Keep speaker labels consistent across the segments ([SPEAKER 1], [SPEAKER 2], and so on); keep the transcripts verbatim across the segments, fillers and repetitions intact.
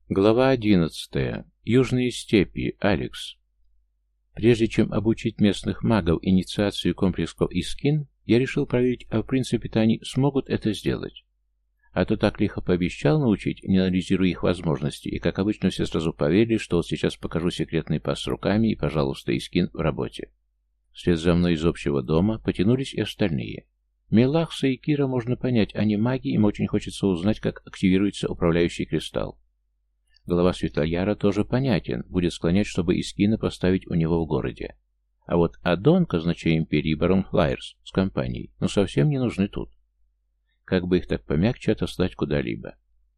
[SPEAKER 1] Глава одиннадцатая. Южные степи. Алекс. Прежде чем обучить местных магов инициации комплексов Искин, я решил проверить, а в принципе-то они смогут это сделать. А то так лихо пообещал научить, не анализируя их возможности, и, как обычно, все сразу поверили, что вот сейчас покажу секретный пас руками и, пожалуйста, Искин в работе. Вслед за мной из общего дома потянулись и остальные. Мелахса и Кира можно понять, они маги, им очень хочется узнать, как активируется управляющий кристалл. Глава Светлояра тоже понятен, будет склонять, чтобы Искина поставить у него в городе. А вот Адон, казначей империи, барон Флайерс с компанией, ну совсем не нужны тут. Как бы их так помягче отослать куда-либо.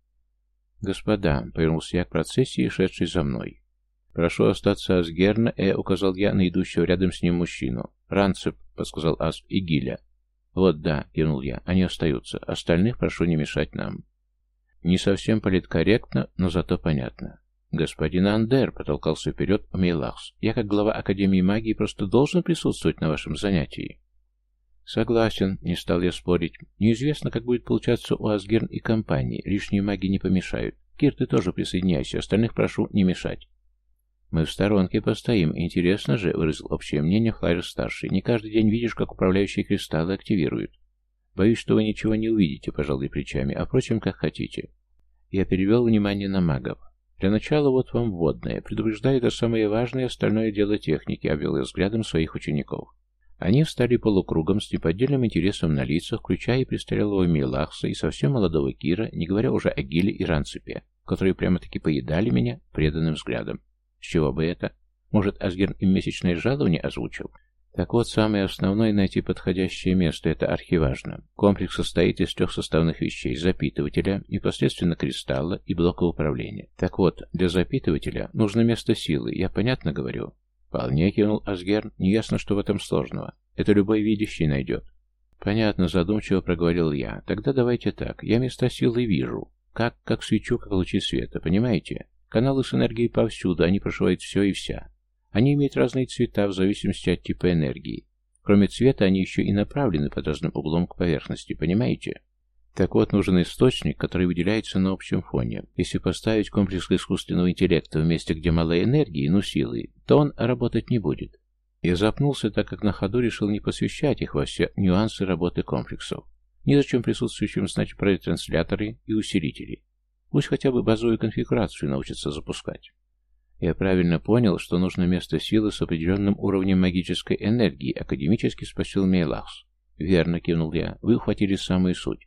[SPEAKER 1] «Господа», — повернулся я к процессии, шедшей за мной. «Прошу остаться Асгерна, э», — указал я на идущего рядом с ним мужчину. «Ранцеп», — подсказал Асп, — «и Гиля». «Вот да», — кивнул я, — «они остаются. Остальных прошу не мешать нам». Не совсем политкорректно, но зато понятно. «Господин Андер», — потолкался вперед Мейлахс, — «я, как глава Академии магии, просто должен присутствовать на вашем занятии». «Согласен», — не стал я спорить. «Неизвестно, как будет получаться у Асгерн и компании. Лишние маги не помешают. Кир, ты тоже присоединяйся, остальных прошу не мешать». «Мы в сторонке постоим. Интересно же», — выразил общее мнение Флайер-старший. «Не каждый день видишь, как управляющие кристаллы активируют». «Боюсь, что вы ничего не увидите», — пожалуй, плечами, а впрочем, как хотите. Я перевел внимание на магов. Для начала вот вам вводное. Предупреждаю, это самое важное, остальное дело техники, обвел я взглядом своих учеников. Они встали полукругом с неподдельным интересом на лицах, включая и престарелого Мейлахса и совсем молодого Кира, не говоря уже о Гиле и Ранцепе, которые прямо-таки поедали меня преданным взглядом. С чего бы это? Может, Асгерн им месячное жалование озвучил? Так вот, самое основное — найти подходящее место, это архиважно. Комплекс состоит из трех составных вещей — запитывателя, непосредственно кристалла и блока управления. Так вот, для запитывателя нужно место силы, я понятно говорю? Вполне, кивнул Асгерн, неясно, что в этом сложного. Это любой видящий найдет. Понятно, задумчиво проговорил я. Тогда давайте так, я места силы вижу. Как, как свечу, как лучи света, понимаете? Каналы с энергией повсюду, они прошивают все и вся. Они имеют разные цвета в зависимости от типа энергии. Кроме цвета, они еще и направлены под разным углом к поверхности, понимаете? Так вот, нужен источник, который выделяется на общем фоне. Если поставить комплекс искусственного интеллекта в месте, где мало энергии, но силы, то он работать не будет. Я запнулся, так как на ходу решил не посвящать их во все нюансы работы комплексов. Незачем присутствующим знать про ретрансляторы и усилители. Пусть хотя бы базовую конфигурацию научатся запускать. Я правильно понял, что нужно место силы с определенным уровнем магической энергии, академически спросил Мейлахс. Верно, кивнул я, вы ухватили самую суть.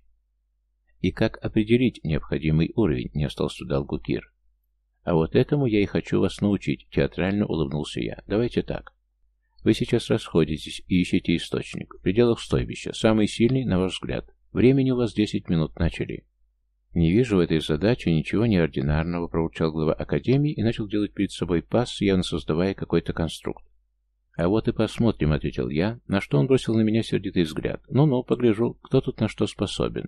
[SPEAKER 1] И как определить необходимый уровень, не остался в долгу Кир. А вот этому я и хочу вас научить, театрально улыбнулся я. Давайте так. Вы сейчас расходитесь и ищете источник. В пределах стойбища, самый сильный, на ваш взгляд. Времени у вас десять минут, начали. «Не вижу в этой задаче ничего неординарного», — проурчал глава Академии и начал делать перед собой пас, явно создавая какой-то конструкт. «А вот и посмотрим», — ответил я, на что он бросил на меня сердитый взгляд. «Ну-ну, погляжу, кто тут на что способен».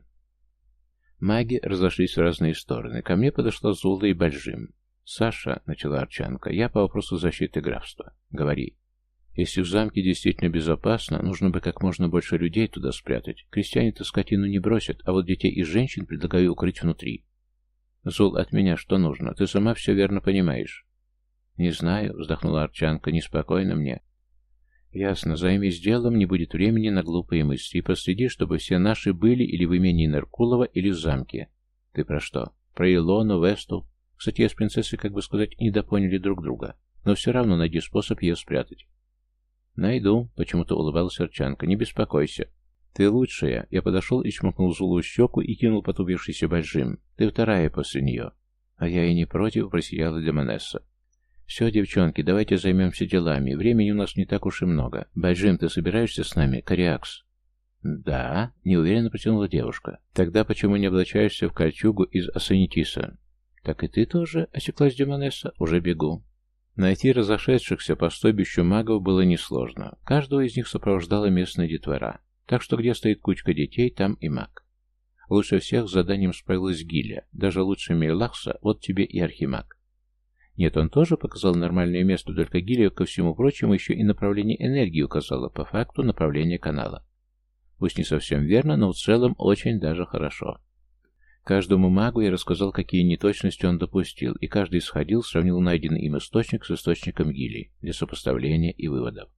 [SPEAKER 1] Маги разошлись в разные стороны. Ко мне подошла Зула и Бальжим. «Саша», — начала Арчанка, — «я по вопросу защиты графства. Говори». «Если в замке действительно безопасно, нужно бы как можно больше людей туда спрятать. Крестьяне-то скотину не бросят, а вот детей и женщин предлагаю укрыть внутри». «Зул, от меня что нужно? Ты сама все верно понимаешь». «Не знаю», — вздохнула Арчанка, — «неспокойно мне». «Ясно, займись делом, не будет времени на глупые мысли, и проследи, чтобы все наши были или в имении Наркулова, или в замке». «Ты про что? Про Илону, Весту?» «Кстати, я с принцессой, как бы сказать, недопоняли друг друга, но все равно найди способ ее спрятать». «Найду», — почему-то улыбалась Арчанка, — «не беспокойся». «Ты лучшая». Я подошел и чмокнул Зулу в щеку и кинул потупившийся Бальжим. «Ты вторая после нее». «А я и не против», — просияла Демонесса. «Все, девчонки, давайте займемся делами. Времени у нас не так уж и много. Бальжим, ты собираешься с нами? Кориакс?» «Да», — неуверенно протянула девушка. «Тогда почему не облачаешься в кольчугу из Асанитиса?» «Так и ты тоже?» — осеклась Демонесса. «Уже бегу». Найти разошедшихся по стойбищу магов было несложно. Каждого из них сопровождала местная детвора. Так что где стоит кучка детей, там и маг. Лучше всех с заданием справилась Гиля. Даже лучше Мейлахса, вот тебе и архимаг. Нет, он тоже показал нормальное место, только Гиля, ко всему прочему, еще и направление энергии указала, по факту направление канала. Пусть не совсем верно, но в целом очень даже хорошо. Каждому магу я рассказал, какие неточности он допустил, и каждый сходил, сравнил найденный им источник с источником гильдии для сопоставления и выводов.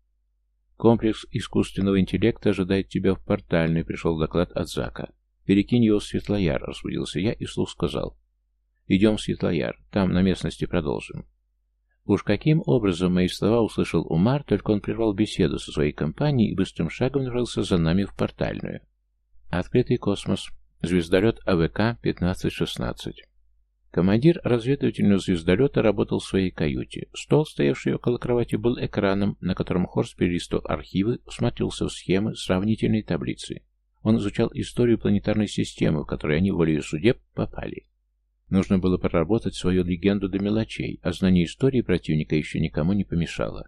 [SPEAKER 1] «Комплекс искусственного интеллекта ожидает тебя в портальной», — пришел доклад от Зака. «Перекинь его в Светлояр», — распорядился я и вслух сказал. «Идем в Светлояр, там на местности продолжим». Уж каким образом мои слова услышал Умар, только он прервал беседу со своей компанией и быстрым шагом направился за нами в портальную. Открытый космос. Звездолет А В К пятнадцать шестнадцать. Командир разведывательного звездолета работал в своей каюте. Стол, стоявший около кровати, был экраном, на котором Хорст перелистывал архивы, всматривался в схемы, сравнительные таблицы. Он изучал историю планетарной системы, в которой они волею судеб попали. Нужно было проработать свою легенду до мелочей, а знание истории противника еще никому не помешало.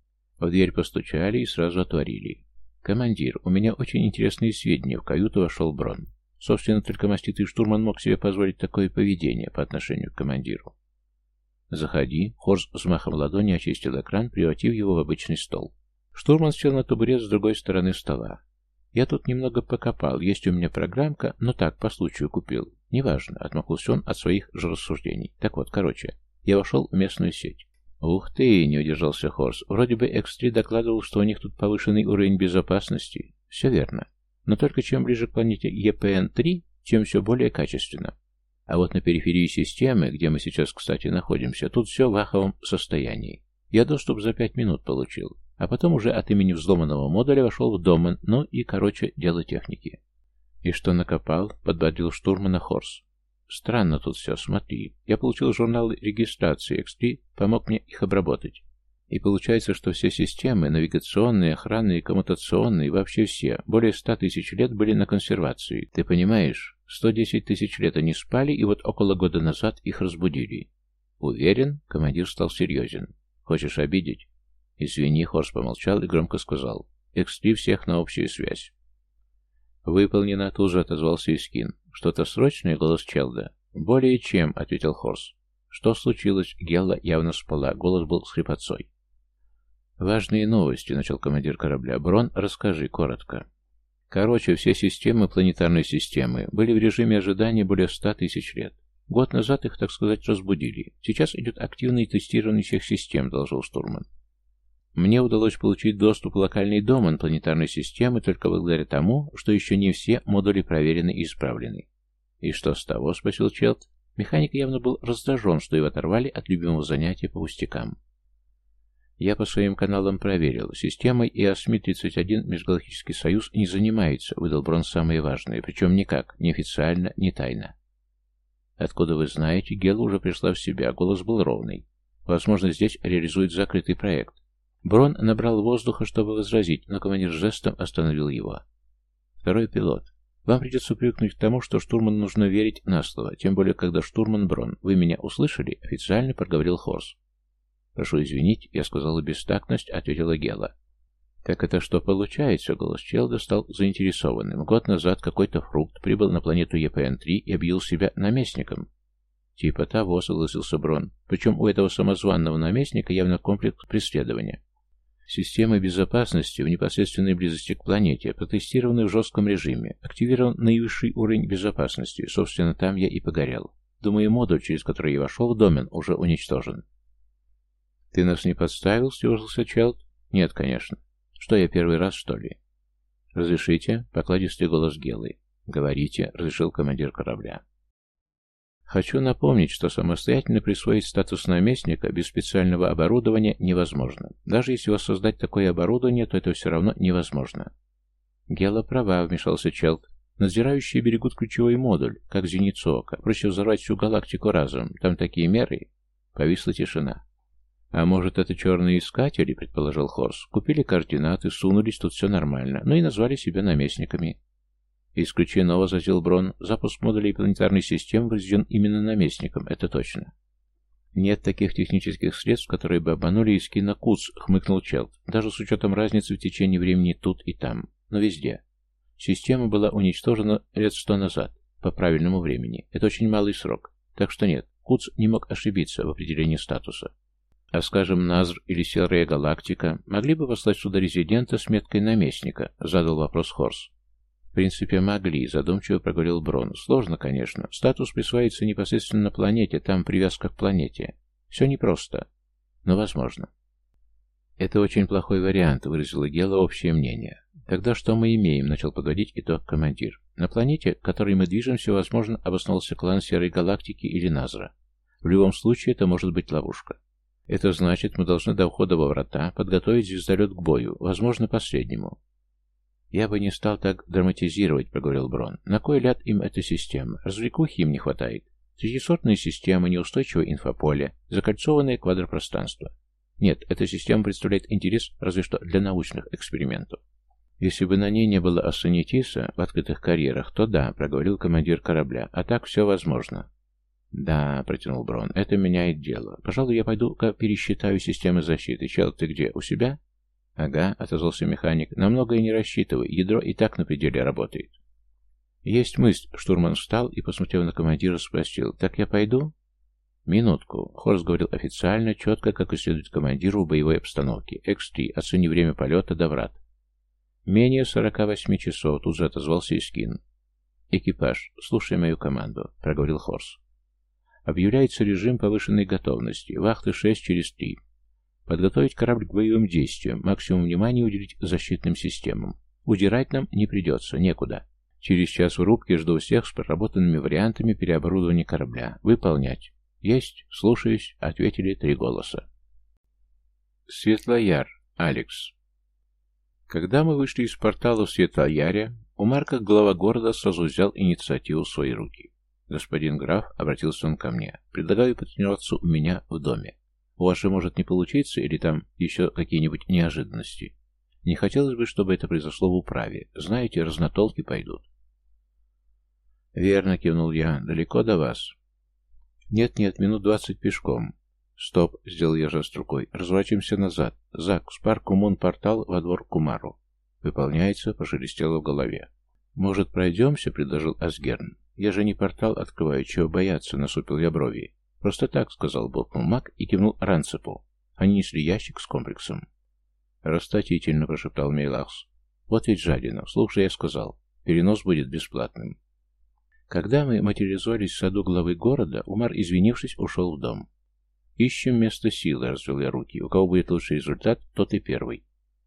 [SPEAKER 1] В дверь постучали и сразу отворили. «Командир, у меня очень интересные сведения», — в каюту вошел Брон. Собственно, только маститый штурман мог себе позволить такое поведение по отношению к командиру. «Заходи», — Хорс взмахом ладони очистил экран, превратив его в обычный стол. Штурман сел на табурет с другой стороны стола. «Я тут немного покопал, есть у меня программка, но так, по случаю купил. Неважно», — отмахнулся он от своих же рассуждений. «Так вот, короче, я вошел в местную сеть». «Ух ты!» — не удержался Хорс. «Вроде бы Икс три докладывал, что у них тут повышенный уровень безопасности». «Все верно. Но только чем ближе к планете Е П Н три, тем все более качественно. А вот на периферии системы, где мы сейчас, кстати, находимся, тут все в аховом состоянии. Я доступ за пять минут получил, а потом уже от имени взломанного модуля вошел в домен, ну и, короче, дело техники». «И что накопал?» — подбодрил штурмана Хорс. «Странно тут все, смотри. Я получил журналы регистрации, Икс три помог мне их обработать. И получается, что все системы, навигационные, охранные, коммутационные, вообще все, более ста тысяч лет были на консервации. Ты понимаешь, сто десять тысяч лет они спали, и вот около года назад их разбудили». «Уверен?» — командир стал серьезен. «Хочешь обидеть?» «Извини», — Хорс помолчал и громко сказал. «Икс три всех на общую связь». «Выполнено», — тут же отозвался Искин. «Что-то срочное?» — голос Челда. «Более чем», — ответил Хорс. «Что случилось?» — Гелла явно спала, голос был с хрипотцой. «Важные новости», — начал командир корабля. «Брон, расскажи коротко». Короче, все системы планетарной системы были в режиме ожидания более ста тысяч лет. Год назад их, так сказать, разбудили. Сейчас идет активное тестирование всех систем, доложил штурман. Мне удалось получить доступ в локальный домен планетарной системы только благодаря тому, что еще не все модули проверены и исправлены. «И что с того?» — спросил Челд. Механик явно был раздражен, что его оторвали от любимого занятия по пустякам. «Я по своим каналам проверил. Системой И А С М И тридцать один Межгалактический Союз не занимается», — выдал Брон самое важное, причем никак, ни официально, ни тайно. «Откуда вы знаете?» Гелла уже пришла в себя, голос был ровный. «Возможно, здесь реализует закрытый проект». Брон набрал воздуха, чтобы возразить, но командир жестом остановил его. «Второй пилот. Вам придется привыкнуть к тому, что штурману нужно верить на слово, тем более, когда штурман Брон. Вы меня услышали?» — официально проговорил Хорс. «Прошу извинить, я сказала бестактность», — ответила Гелла. «Так это что получается?» — голос Челда стал заинтересованным. «Год назад какой-то фрукт прибыл на планету Е П Н три и объявил себя наместником». «Типа того», — согласился Брон. «Причем у этого самозванного наместника явно комплекс преследования. Система безопасности в непосредственной близости к планете, протестированы в жестком режиме, активирован наивысший уровень безопасности, собственно, там я и погорел. Думаю, модуль, через который я вошел в домен, уже уничтожен». «Ты нас не подставил?» — съежился Челд. «Нет, конечно. Что, я первый раз, что ли?» «Разрешите?» — покладистый голос Геллы. «Говорите», — разрешил командир корабля. «Хочу напомнить, что самостоятельно присвоить статус наместника без специального оборудования невозможно. Даже если воссоздать такое оборудование, то это все равно невозможно». «Гелла права», — вмешался Челд. «Надзирающие берегут ключевой модуль, как зеницу ока. Проще взорвать всю галактику разом. Там такие меры». Повисла тишина. «А может, это черные искатели?» — предположил Хорс. «Купили координаты, сунулись, тут все нормально, но и назвали себя наместниками». «Исключено», — возразил Брон. «Запуск модулей планетарной системы произведен именно наместником, это точно». «Нет таких технических средств, которые бы обманули Искина Куц», — хмыкнул Челд. «Даже с учетом разницы в течение времени тут и там, но везде. Система была уничтожена лет сто назад, по правильному времени. Это очень малый срок, так что нет, Куц не мог ошибиться в определении статуса. А, скажем, Назр или Серая Галактика могли бы послать сюда резидента с меткой наместника?» — задал вопрос Хорс. В принципе, могли, задумчиво проговорил Брон. Сложно, конечно. Статус присваивается непосредственно на планете, там привязка к планете. Все непросто, но возможно. Это очень плохой вариант, выразила Гела общее мнение. Тогда что мы имеем, начал подводить итог командир. На планете, к которой мы движемся, возможно, обосновался клан Серой Галактики или Назра. В любом случае, это может быть ловушка. Это значит, мы должны до входа во врата подготовить звездолет к бою, возможно, последнему. «Я бы не стал так драматизировать», — проговорил Брон. «На кой ляд им эта система? Развлекухи им не хватает. Третисортная система, неустойчивое инфополе, закольцованное квадропространство. Нет, эта система представляет интерес разве что для научных экспериментов. Если бы на ней не было ассанитиса в открытых карьерах, то да», — проговорил командир корабля, — «а так все возможно». «Да», — протянул Брон, — «это меняет дело. Пожалуй, я пойду-ка пересчитаю системы защиты. Чел, ты где, у себя?» «Ага», — отозвался механик, — «на многое не рассчитывай, ядро и так на пределе работает». «Есть мысль», — штурман встал и, посмотрев на командира, спросил, «так я пойду?» «Минутку», — Хорс говорил официально, четко, как и следует командиру в боевой обстановке. «Экс три, оцени время полета до врат». «Менее сорока восьми часов», — тут же отозвался Искин. «Экипаж, слушай мою команду», — проговорил Хорс. «Объявляется режим повышенной готовности. Вахты шесть через три. Подготовить корабль к боевым действиям, максимум внимания уделить защитным системам. Удирать нам не придется, некуда. Через час в рубке жду всех с проработанными вариантами переоборудования корабля. Выполнять». «Есть, слушаюсь», — ответили три голоса. Светлояр, Алекс. Когда мы вышли из портала в Светлояре, Умар, как глава города, сразу взял инициативу в свои руки. «Господин граф», — обратился он ко мне, — «предлагаю потренироваться у меня в доме. У вас же может не получиться, или там еще какие-нибудь неожиданности? Не хотелось бы, чтобы это произошло в управе. Знаете, разнотолки пойдут». «Верно», — кивнул я, — «далеко до вас?» «Нет-нет, минут двадцать пешком». «Стоп», — сделал я жест рукой, — «разворачиваемся назад. Зак, спарк Кумон портал во двор Кумару». «Выполняется», — пошелестело в голове. «Может, пройдемся?» — предложил Асгерн. «Я же не портал открываю, чего бояться», — насупил я брови. «Просто так», — сказал, буркнул маг и кивнул Ранцепу. Они несли ящик с комплексом. «Расточительно», — прошептал Мейлахс. «Вот ведь жадина. Вслух же я сказал. Перенос будет бесплатным». Когда мы материализовались в саду главы города, Умар, извинившись, ушел в дом. «Ищем место силы», — развел я руки. «У кого будет лучший результат, тот и первый».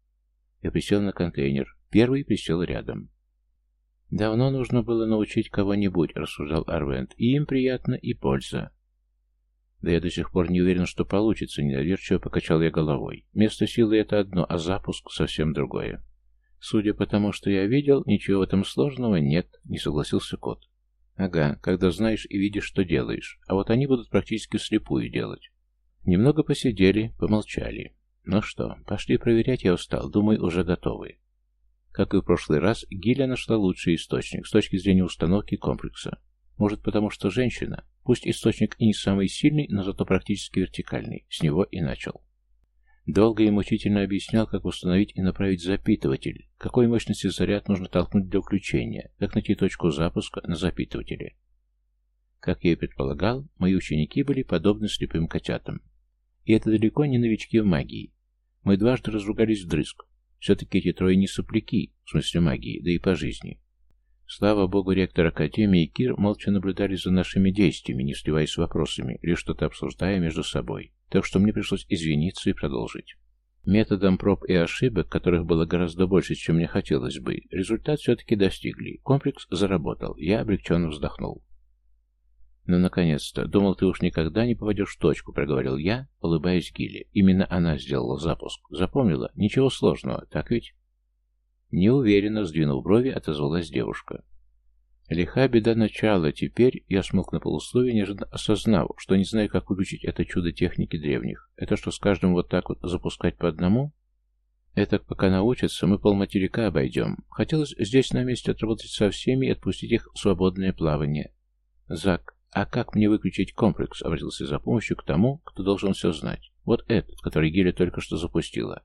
[SPEAKER 1] Я присел на контейнер. Первый присел рядом. «Давно нужно было научить кого-нибудь», — рассуждал Арвент. «И им приятно, и польза». «Да я до сих пор не уверен, что получится», — недоверчиво покачал я головой. «Место силы — это одно, а запуск — совсем другое». «Судя по тому, что я видел, ничего в этом сложного нет», — не согласился кот. «Ага, когда знаешь и видишь, что делаешь. А вот они будут практически вслепую делать». Немного посидели, помолчали. «Ну что, пошли проверять, я устал. Думаю, уже готовы». Как и в прошлый раз, Гиля нашла лучший источник с точки зрения установки комплекса. Может, потому что женщина? Пусть источник и не самый сильный, но зато практически вертикальный. С него и начал. Долго и мучительно объяснял, как установить и направить запитыватель, какой мощности заряд нужно толкнуть для включения, как найти точку запуска на запитывателе. Как я и предполагал, мои ученики были подобны слепым котятам. И это далеко не новички в магии. Мы дважды разругались вдрызг. Все-таки эти трое не сопляки, в смысле магии, да и по жизни. Слава богу, ректор Академии и Кир молча наблюдали за нашими действиями, не сливаясь с вопросами, или что-то обсуждая между собой. Так что мне пришлось извиниться и продолжить. Методом проб и ошибок, которых было гораздо больше, чем мне хотелось бы, результат все-таки достигли. Комплекс заработал. Я облегченно вздохнул. «Ну, наконец-то. Думал, ты уж никогда не попадешь в точку», — проговорил я, улыбаясь Гиле. Именно она сделала запуск. Запомнила? Ничего сложного, так ведь? Неуверенно, сдвинув брови, отозвалась девушка. Лиха беда начала. Теперь я смог на полусловие, неожиданно осознав, что не знаю, как выключить это чудо техники древних. Это что, с каждым вот так вот запускать по одному? Это пока научатся, мы полматерика обойдем. Хотелось здесь на месте отработать со всеми и отпустить их в свободное плавание. Зак, а как мне выключить комплекс? Обратился за помощью к тому, кто должен все знать. Вот этот, который Гиля только что запустила.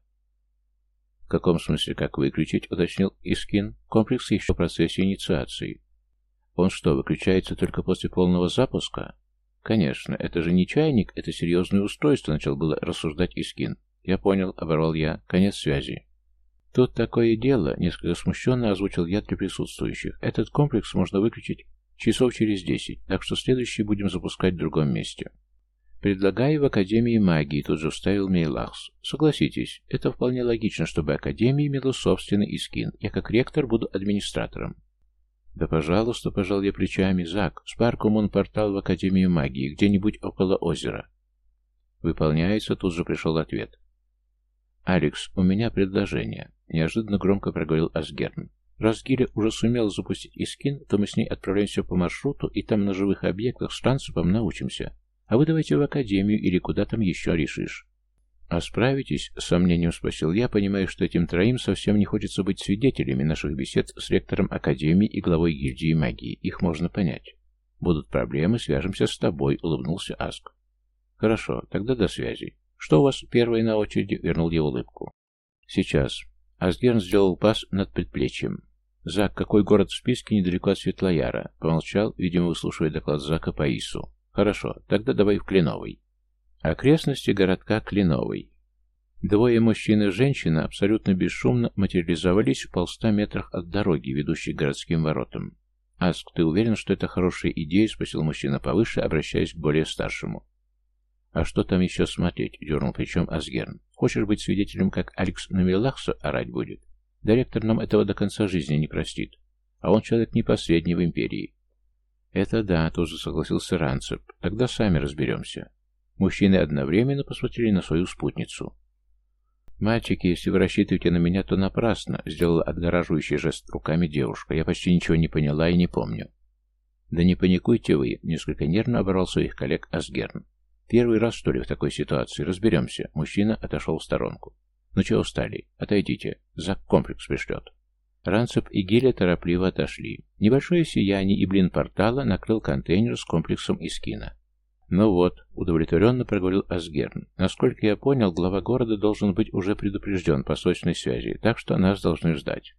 [SPEAKER 1] В каком смысле как выключить? Уточнил Искин. Комплекс еще в процессе инициации. Он что, выключается только после полного запуска? Конечно, это же не чайник, это серьезное устройство, начал было рассуждать Искин. Я понял, оборвал я. Конец связи. Тут такое дело, несколько смущенно озвучил я для присутствующих. Этот комплекс можно выключить часов через десять, так что следующий будем запускать в другом месте. Предлагаю в Академии магии, тут же вставил Мейлахс. Согласитесь, это вполне логично, чтобы Академия имела собственный искин. Я как ректор буду администратором. Да пожалуйста, пожал я плечами. Зак, Спаркумон портал в Академию магии, где-нибудь около озера. Выполняется, тут же пришел ответ. «Алекс, у меня предложение», — неожиданно громко проговорил Асгерн. «Раз Гиля уже сумела запустить искин, то мы с ней отправляемся по маршруту, и там на живых объектах с трансупом научимся. А вы давайте в Академию или куда там еще решишь». «А справитесь?» — с сомнением спросил я, понимая, что этим троим совсем не хочется быть свидетелями наших бесед с ректором Академии и главой гильдии магии. Их можно понять. «Будут проблемы, свяжемся с тобой», — улыбнулся Аск. «Хорошо, тогда до связи. Что у вас первое на очереди?» — вернул я улыбку. «Сейчас». Асгерн сделал пас над предплечьем. «Зак, какой город в списке недалеко от Светлояра?» Помолчал, видимо, выслушивая доклад Зака по ИСу. «Хорошо, тогда давай в Кленовый». Окрестности городка Кленовый. Двое мужчин и женщина абсолютно бесшумно материализовались в полста метрах от дороги, ведущей к городским воротам. «Аск, ты уверен, что это хорошая идея?» — спросил мужчина повыше, обращаясь к более старшему. «А что там еще смотреть?» — дернул плечом Асгерн. «Хочешь быть свидетелем, как Алекс на Мелахсу орать будет? Директор нам этого до конца жизни не простит. А он человек не последний в Империи». «Это да», — тоже согласился Ранцеп. «Тогда сами разберемся». Мужчины одновременно посмотрели на свою спутницу. «Мальчики, если вы рассчитываете на меня, то напрасно», — сделала отгораживающий жест руками девушка. «Я почти ничего не поняла и не помню». «Да не паникуйте вы», — несколько нервно оборвал своих коллег Асгерн. «Первый раз, что ли, в такой ситуации? Разберемся». Мужчина отошел в сторонку. «Ну чего встали? Отойдите. Зак комплекс пришлет». Ранцеп и Гиля торопливо отошли. Небольшое сияние и блин портала накрыл контейнер с комплексом Искина. «Ну вот», — удовлетворенно проговорил Асгерн. «Насколько я понял, глава города должен быть уже предупрежден по срочной связи, так что нас должны ждать».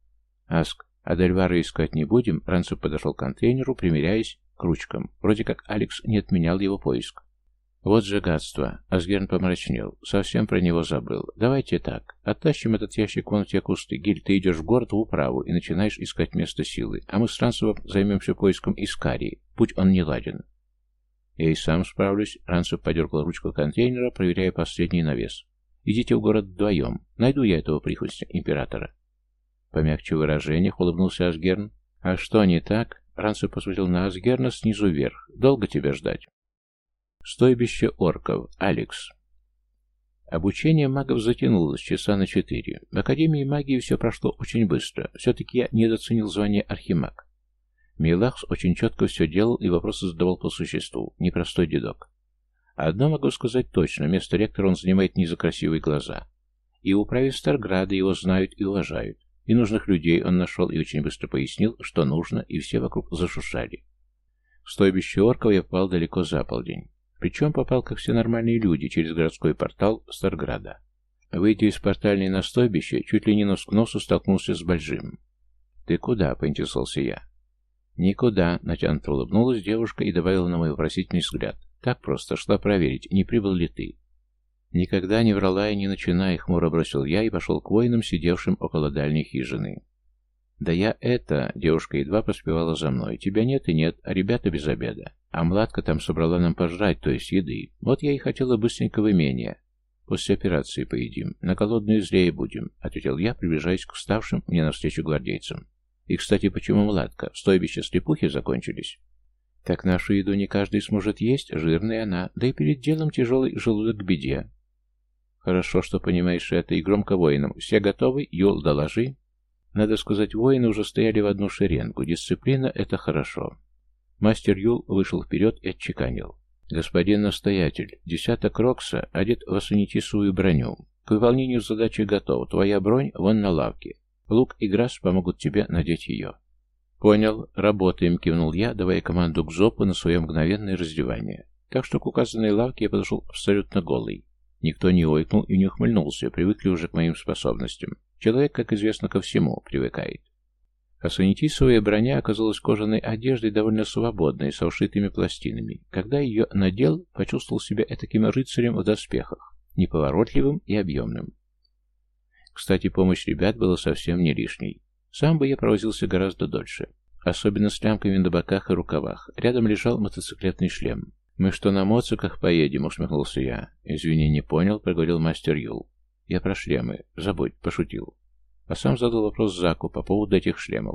[SPEAKER 1] «Аск, а Дельвара искать не будем?» Ранцеп подошел к контейнеру, примеряясь к ручкам. Вроде как Алекс не отменял его поиск. «Вот же гадство!» — Асгерн помрачнел. «Совсем про него забыл. Давайте так. Оттащим этот ящик вон в те кусты. Гиль, ты идешь в город в управу и начинаешь искать место силы, а мы с Ранцепом займемся поиском Искарии, будь он не ладен». «Я и сам справлюсь», — Ранцеп подергал ручку контейнера, проверяя последний навес. «Идите в город вдвоем. Найду я этого прихвостня императора». Помягче в выражениях улыбнулся Асгерн. «А что не так?» — Ранцеп посмотрел на Асгерна снизу вверх. «Долго тебя ждать?» Стойбище орков. Алекс. Обучение магов затянулось часа на четыре. В Академии магии все прошло очень быстро. Все-таки я недооценил звание архимаг. Мейлахс очень четко все делал и вопросы задавал по существу. Непростой дедок. Одно могу сказать точно. Место ректора он занимает не за красивые глаза. И в управе Старграда его знают и уважают. И нужных людей он нашел и очень быстро пояснил, что нужно, и все вокруг зашуршали. В стойбище орков я попал далеко за полдень. Причем попал, как все нормальные люди, через городской портал Старграда. Выйдя из портальной на стойбище, чуть ли не нос к носу столкнулся с Большим. «Ты куда?» — поинтересовался я. «Никуда», — натянуто улыбнулась девушка и добавила на мой вопросительный взгляд. «Так просто, шла проверить, не прибыл ли ты». «Никогда не врала и не начинай», — хмуро бросил я и пошел к воинам, сидевшим около дальней хижины. «Да я это...» — девушка едва поспевала за мной. «Тебя нет и нет, а ребята без обеда. А Младка там собрала нам пожрать, то есть еды. Вот я и хотела быстренько в имение. После операции поедим. На голодную злее будем», — ответил я, приближаясь к вставшим мне навстречу гвардейцам. «И, кстати, почему Младка? В стойбище слепухи закончились?» «Так нашу еду не каждый сможет есть, жирная она, да и перед делом тяжелый желудок к беде». «Хорошо, что понимаешь это, и громко воинам. Все готовы? Юл, доложи». Надо сказать, воины уже стояли в одну шеренгу. Дисциплина — это хорошо. Мастер Юл вышел вперед и отчеканил. «Господин настоятель, десяток Рокса одет в ассанитисовую броню. К выполнению задачи готов. Твоя бронь вон на лавке. Лук и Грасс помогут тебе надеть ее». «Понял. Работаем», — кивнул я, давая команду к Зопу на свое мгновенное раздевание. Так что к указанной лавке я подошел абсолютно голый. Никто не ойкнул и не ухмыльнулся, привыкли уже к моим способностям. Человек, как известно, ко всему привыкает. Ассанитисовая броня оказалась кожаной одеждой довольно свободной, с ушитыми пластинами. Когда ее надел, почувствовал себя этаким рыцарем в доспехах, неповоротливым и объемным. Кстати, помощь ребят была совсем не лишней. Сам бы я провозился гораздо дольше. Особенно с лямками на боках и рукавах. Рядом лежал мотоциклетный шлем. «Мы что, на моциках поедем?» — усмехнулся я. «Извини, не понял», — проговорил мастер Юл. «Я про шлемы. Забудь», — пошутил. А сам задал вопрос Заку по поводу этих шлемов.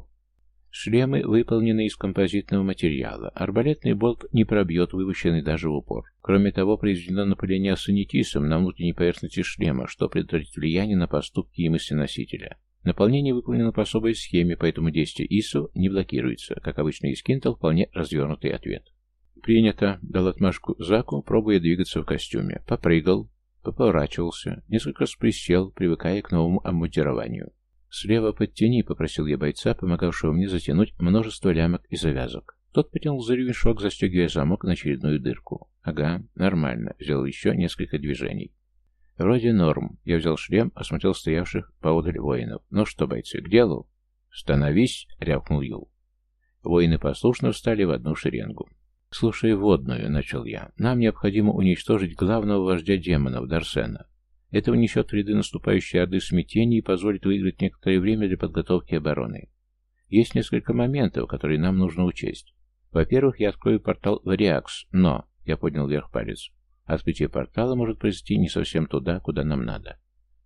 [SPEAKER 1] Шлемы выполнены из композитного материала. Арбалетный болт не пробьет, выпущенный даже в упор. Кроме того, произведено напыление асанитисом на внутренней поверхности шлема, что предотвратит влияние на поступки и мысли носителя. Наполнение выполнено по особой схеме, поэтому действие ИСУ не блокируется. Как обычно, из Кинтл вполне развернутый ответ. «Принято», — дал отмашку Заку, пробуя двигаться в костюме. Попрыгал, поворачивался, несколько раз присел, привыкая к новому обмундированию. «Слева подтяни», — попросил я бойца, помогавшего мне затянуть множество лямок и завязок. Тот потянул за ремешок, застегивая замок на очередную дырку. «Ага, нормально», — сделал еще несколько движений. «Вроде норм». Я взял шлем, осмотрел стоявших поодаль воинов. «Ну что, бойцы, к делу?» «Становись», — рявкнул Юл. Воины послушно встали в одну шеренгу. «Слушай, водную», — начал я. «Нам необходимо уничтожить главного вождя демонов, Дарсена. Это внесет в ряды наступающей орды смятения и позволит выиграть некоторое время для подготовки обороны. Есть несколько моментов, которые нам нужно учесть. Во-первых, я открою портал в Ариакс, но...» — я поднял вверх палец. «Открытие портала может произойти не совсем туда, куда нам надо».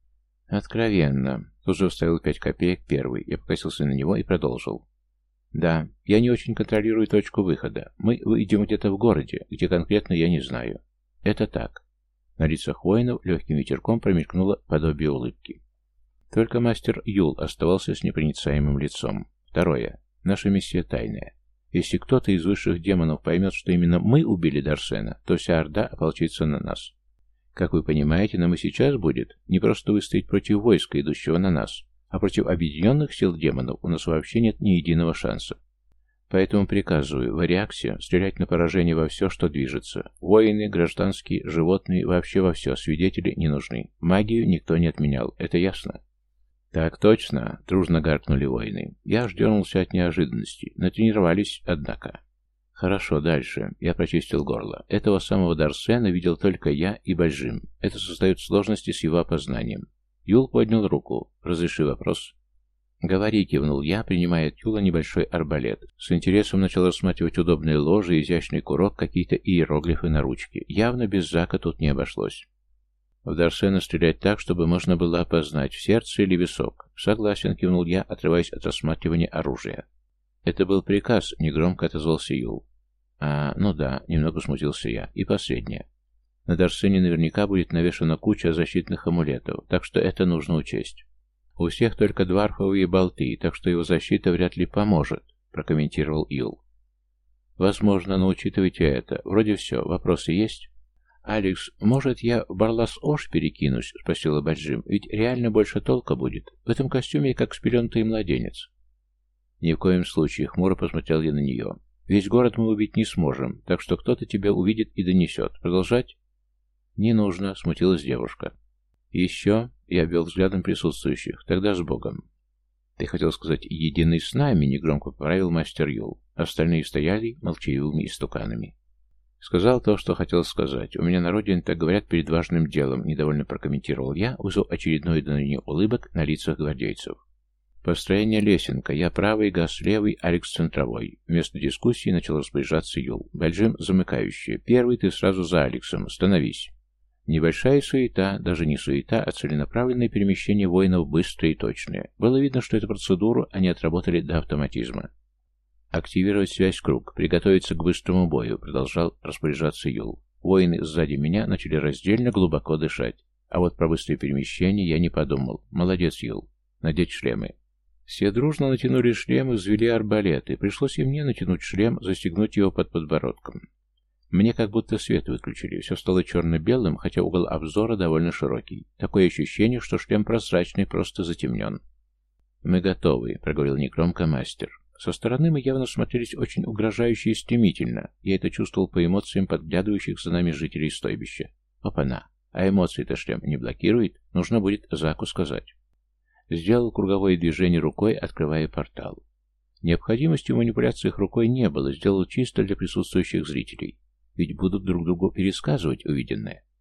[SPEAKER 1] «Откровенно». Тут же вставил пять копеек первый. Я покосился на него и продолжил. «Да, я не очень контролирую точку выхода. Мы выйдем где-то в городе, где конкретно я не знаю. Это так». На лицах воинов легким ветерком промелькнуло подобие улыбки. Только мастер Юл оставался с непроницаемым лицом. Второе. Наша миссия тайная. Если кто-то из высших демонов поймет, что именно мы убили Дарсена, то вся орда ополчится на нас. Как вы понимаете, нам и сейчас будет не просто выстоять против войска, идущего на нас, а против объединенных сил демонов у нас вообще нет ни единого шанса. Поэтому приказываю в Ариаксе стрелять на поражение во все, что движется. Воины, гражданские, животные, вообще во все. Свидетели не нужны. Магию никто не отменял. Это ясно?» «Так точно», — дружно гаркнули воины. Я аж дернулся от неожиданности. Натренировались, однако. «Хорошо, дальше». Я прочистил горло. Этого самого Дарсена видел только я и Бальжим. Это создает сложности с его опознанием. Юл поднял руку. «Разреши вопрос». «Говори», — кивнул я, принимая от Юла небольшой арбалет. С интересом начал рассматривать удобные ложи, изящный курок, какие-то иероглифы на ручке. Явно без Зака тут не обошлось. «В Дарсена стрелять так, чтобы можно было опознать, в сердце или висок». «Согласен», — кивнул я, отрываясь от рассматривания оружия. «Это был приказ», — негромко отозвался Юл. «А, ну да», — немного смутился я. «И последнее. На Дарсене наверняка будет навешана куча защитных амулетов, так что это нужно учесть. У всех только дварфовые болты, так что его защита вряд ли поможет», — прокомментировал Юл. «Возможно, но учитывайте это. Вроде все. Вопросы есть?» «Алекс, может, я в Барлас-Ош перекинусь?» — спросила Баджим. «Ведь реально больше толка будет. В этом костюме я как спеленутый младенец». «Ни в коем случае», — хмуро посмотрел я на нее. «Весь город мы убить не сможем, так что кто-то тебя увидит и донесет. Продолжать?» «Не нужно», — смутилась девушка. «Еще?» — я обвел взглядом присутствующих. «Тогда с Богом». «Ты хотел сказать, единый с нами?» — негромко поправил мастер Юл. Остальные стояли молчаливыми истуканами. «Сказал то, что хотел сказать. У меня на родине так говорят перед важным делом», — недовольно прокомментировал я, вызвал очередное дуновение улыбок на лицах гвардейцев. «Построение лесенка. Я правый, Гас левый, Алекс центровой». Вместо дискуссии начал распоряжаться Юл. «Бальджим замыкающий. Первый, ты сразу за Алексом. Становись». Небольшая суета, даже не суета, а целенаправленное перемещение воинов быстрое и точное. Было видно, что эту процедуру они отработали до автоматизма. «Активировать связь-круг, приготовиться к быстрому бою», — продолжал распоряжаться Юл. Воины сзади меня начали раздельно глубоко дышать. А вот про быстрое перемещение я не подумал. Молодец, Юл. Надеть шлемы. Все дружно натянули шлемы, взвели арбалеты. Пришлось и мне натянуть шлем, застегнуть его под подбородком. Мне как будто свет выключили. Все стало черно-белым, хотя угол обзора довольно широкий. Такое ощущение, что шлем прозрачный, просто затемнен. «Мы готовы», — проговорил негромко мастер. Со стороны мы явно смотрелись очень угрожающе и стремительно. Я это чувствовал по эмоциям подглядывающих за нами жителей стойбища. Опа-на! А эмоции-то шлем не блокирует? Нужно будет Заку сказать. Сделал круговое движение рукой, открывая портал. Необходимости в манипуляциях рукой не было, сделал чисто для присутствующих зрителей. Ведь будут друг другу пересказывать увиденное.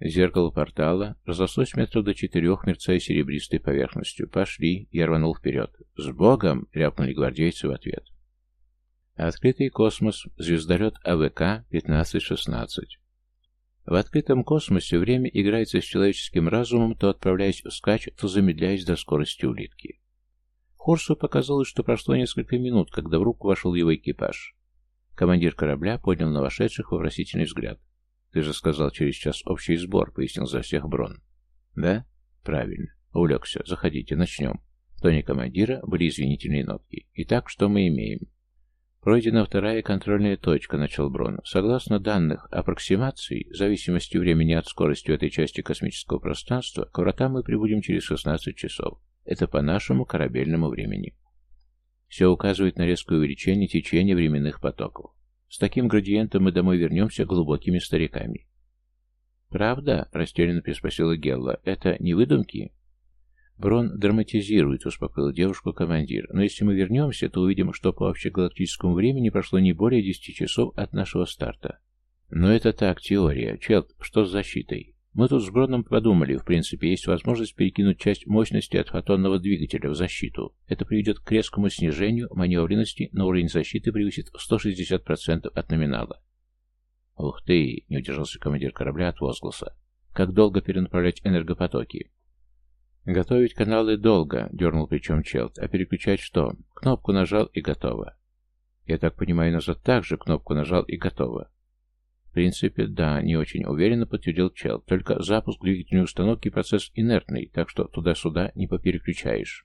[SPEAKER 1] Зеркало портала разослось метров до четырех, мерцая серебристой поверхностью. «Пошли!» — я рванул вперед. «С Богом!» — рявкнули гвардейцы в ответ. Открытый космос. Звездолет А В К пятнадцать шестнадцать. В открытом космосе время играется с человеческим разумом, то отправляясь вскачь, то замедляясь до скорости улитки. Хорсу показалось, что прошло несколько минут, когда в руку вошел его экипаж. Командир корабля поднял на вошедших вопросительный взгляд. «Ты же сказал, через час общий сбор», — пояснил за всех Брон. «Да? Правильно. Увлекся. Заходите, начнем». В тоне командира были извинительные нотки. «Итак, что мы имеем?» «Пройдена вторая контрольная точка», — начал Брон. «Согласно данных аппроксимации, в зависимости времени от скорости этой части космического пространства, к вратам мы прибудем через шестнадцать часов. Это по нашему корабельному времени. Все указывает на резкое увеличение течения временных потоков. С таким градиентом мы домой вернемся глубокими стариками». «Правда?» — растерянно переспросила Гелла. «Это не выдумки?» «Брон драматизирует», — успокоил девушку командир. «Но если мы вернемся, то увидим, что по общегалактическому времени прошло не более десяти часов от нашего старта». «Но это так, теория. Челт, что с защитой? Мы тут с Броном подумали, в принципе, есть возможность перекинуть часть мощности от фотонного двигателя в защиту. Это приведет к резкому снижению маневренности, но уровень защиты превысит сто шестьдесят процентов от номинала». «Ух ты!» — не удержался командир корабля от возгласа. «Как долго перенаправлять энергопотоки?» «Готовить каналы долго», — дернул плечом Челт. «А переключать что? Кнопку нажал и готово». «Я так понимаю, назад также кнопку нажал и готово». «В принципе, да», — не очень уверенно подтвердил Челт. «Только запуск двигательной установки процесс инертный, так что туда-сюда не попереключаешь».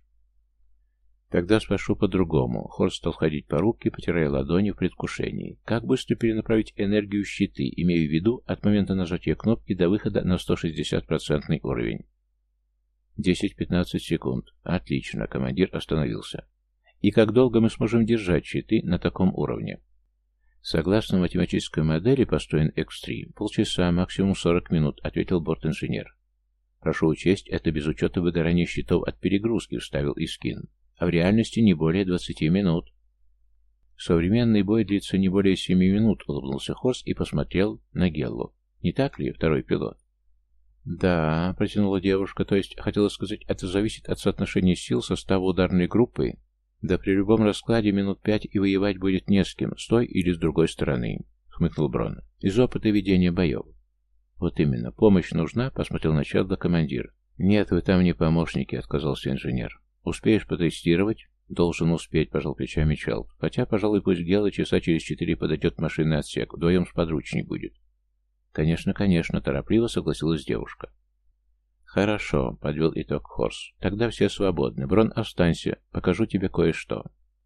[SPEAKER 1] «Тогда спрошу по-другому». Хорст стал ходить по рубке, потирая ладони в предвкушении. «Как быстро перенаправить энергию в щиты, имея в виду от момента нажатия кнопки до выхода на сто шестьдесят процентный уровень?» «десять-пятнадцать секунд. Отлично», — командир остановился. «И как долго мы сможем держать щиты на таком уровне?» «Согласно математической модели, построен икс три, полчаса, максимум сорок минут», — ответил борт-инженер. «Прошу учесть, это без учета выгорания щитов от перегрузки», — вставил Искин. «А в реальности не более двадцати минут». «Современный бой длится не более семи минут», — улыбнулся Хорст и посмотрел на Геллу. «Не так ли, второй пилот?» «Да», — протянула девушка, — «то есть, хотела сказать, это зависит от соотношения сил состава ударной группы? Да при любом раскладе минут пять и воевать будет не с кем, с той или с другой стороны», — хмыкнул Брон. «Из опыта ведения боев». «Вот именно. Помощь нужна?» — посмотрел на Челда командир. «Нет, вы там не помощники», — отказался инженер. «Успеешь потестировать?» «Должен успеть», — пожал плечами Челд. «Хотя, пожалуй, пусть Гела часа через четыре подойдет в машинный отсек. Вдвоем сподручней будет». «Конечно, конечно», — торопливо согласилась девушка. «Хорошо», — подвел итог Хорс. «Тогда все свободны. Брон, останься. Покажу тебе кое-что».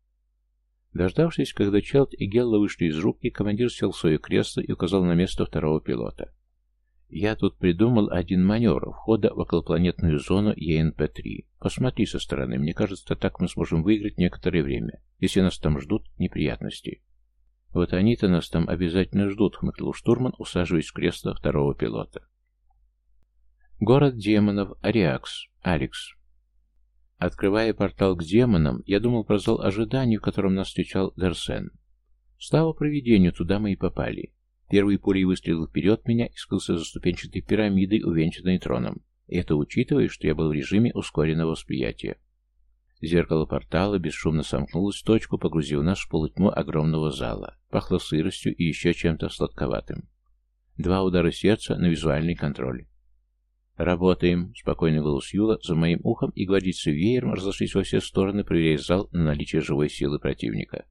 [SPEAKER 1] Дождавшись, когда Челд и Гелла вышли из рубки, командир сел в свое кресло и указал на место второго пилота. «Я тут придумал один маневр входа в околопланетную зону Е Н П три. Посмотри со стороны. Мне кажется, так мы сможем выиграть некоторое время, если нас там ждут неприятности». «Вот они-то нас там обязательно ждут», — хмыкнул штурман, усаживаясь в кресло второго пилота. Город демонов, Ариакс, Алекс. Открывая портал к демонам, я думал про зал ожиданий, в котором нас встречал Дерсен. Слава провидению, туда мы и попали. Первый пулей выстрелил вперед меня и скрылся за ступенчатой пирамидой, увенчанной троном. И это учитывая, что я был в режиме ускоренного восприятия. Зеркало портала бесшумно сомкнулось в точку, погрузив нас в полутьму огромного зала. Пахло сыростью и еще чем-то сладковатым. Два удара сердца на визуальный контроль. «Работаем!» — спокойный голос Юла за моим ухом, и гвардейцы веером разошлись во все стороны, проверяя зал на наличие живой силы противника.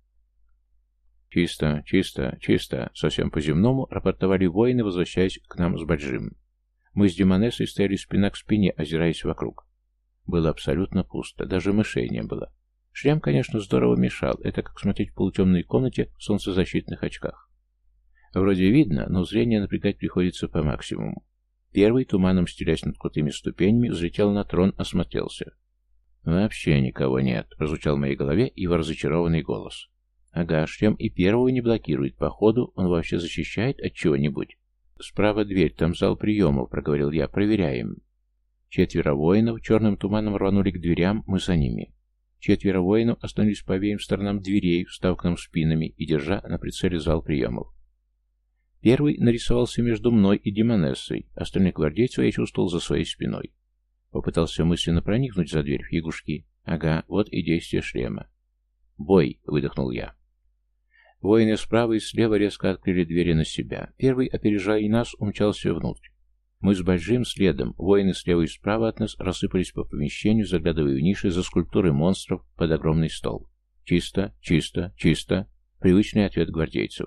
[SPEAKER 1] «Чисто, чисто, чисто!» — совсем по-земному рапортовали воины, возвращаясь к нам с Баджим. Мы с Демонессой стояли спина к спине, озираясь вокруг. Было абсолютно пусто, даже мышей не было. Шлем, конечно, здорово мешал, это как смотреть в полутемной комнате в солнцезащитных очках. Вроде видно, но зрение напрягать приходится по максимуму. Первый, туманом стелясь над крутыми ступенями, взлетел на трон, осмотрелся. «Вообще никого нет», — прозвучал в моей голове его разочарованный голос. «Ага, шлем и первого не блокирует, походу, он вообще защищает от чего-нибудь». «Справа дверь, там зал приемов», — проговорил я, — «проверяем». Четверо воинов черным туманом рванули к дверям, мы за ними. Четверо воинов остановились по обеим сторонам дверей, встав к нам спинами и держа на прицеле зал приемов. Первый нарисовался между мной и Демонессой, остальных гвардейцев я чувствовал за своей спиной. Попытался мысленно проникнуть за дверь фигушки. Ага, вот и действие шлема. «Бой!» — выдохнул я. Воины справа и слева резко открыли двери на себя. Первый, опережая нас, умчался внутрь. Мы с большим следом, воины слева и справа от нас рассыпались по помещению, заглядывая в ниши за скульптурой монстров под огромный стол. Чисто, чисто, чисто. Привычный ответ гвардейцев.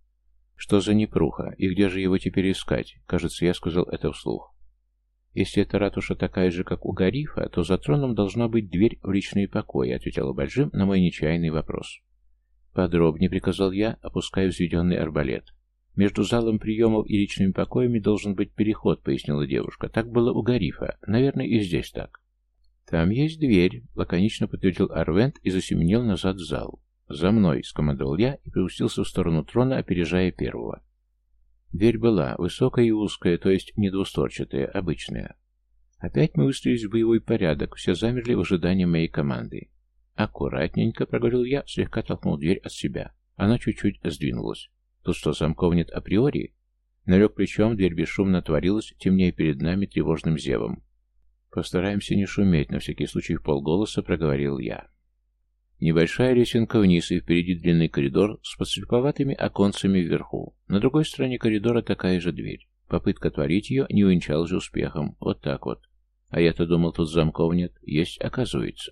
[SPEAKER 1] Что за непруха? И где же его теперь искать? Кажется, я сказал это вслух. Если эта ратуша такая же, как у Гарифа, то за троном должна быть дверь в личные покои, ответила Бальжим на мой нечаянный вопрос. Подробнее, приказал я, опуская взведенный арбалет. Между залом приемов и личными покоями должен быть переход, пояснила девушка. Так было у Гарифа. Наверное, и здесь так. Там есть дверь, лаконично подтвердил Арвент и засеменил назад в зал. «За мной!» — скомандовал я и приустился в сторону трона, опережая первого. Дверь была высокая и узкая, то есть не двустворчатая, обычная. Опять мы выстроились в боевой порядок, все замерли в ожидании моей команды. «Аккуратненько», — проговорил я, слегка толкнул дверь от себя. Она чуть-чуть сдвинулась. «Тут что, замков нет априори?» Налег плечом, дверь бесшумно отворилась, темнее перед нами тревожным зевом. «Постараемся не шуметь», — на всякий случай в полголоса проговорил я. Небольшая лесенка вниз, и впереди длинный коридор с подслеповатыми оконцами вверху. На другой стороне коридора такая же дверь. Попытка отворить ее не увенчалась успехом. Вот так вот. А я-то думал, тут замков нет. Есть, оказывается.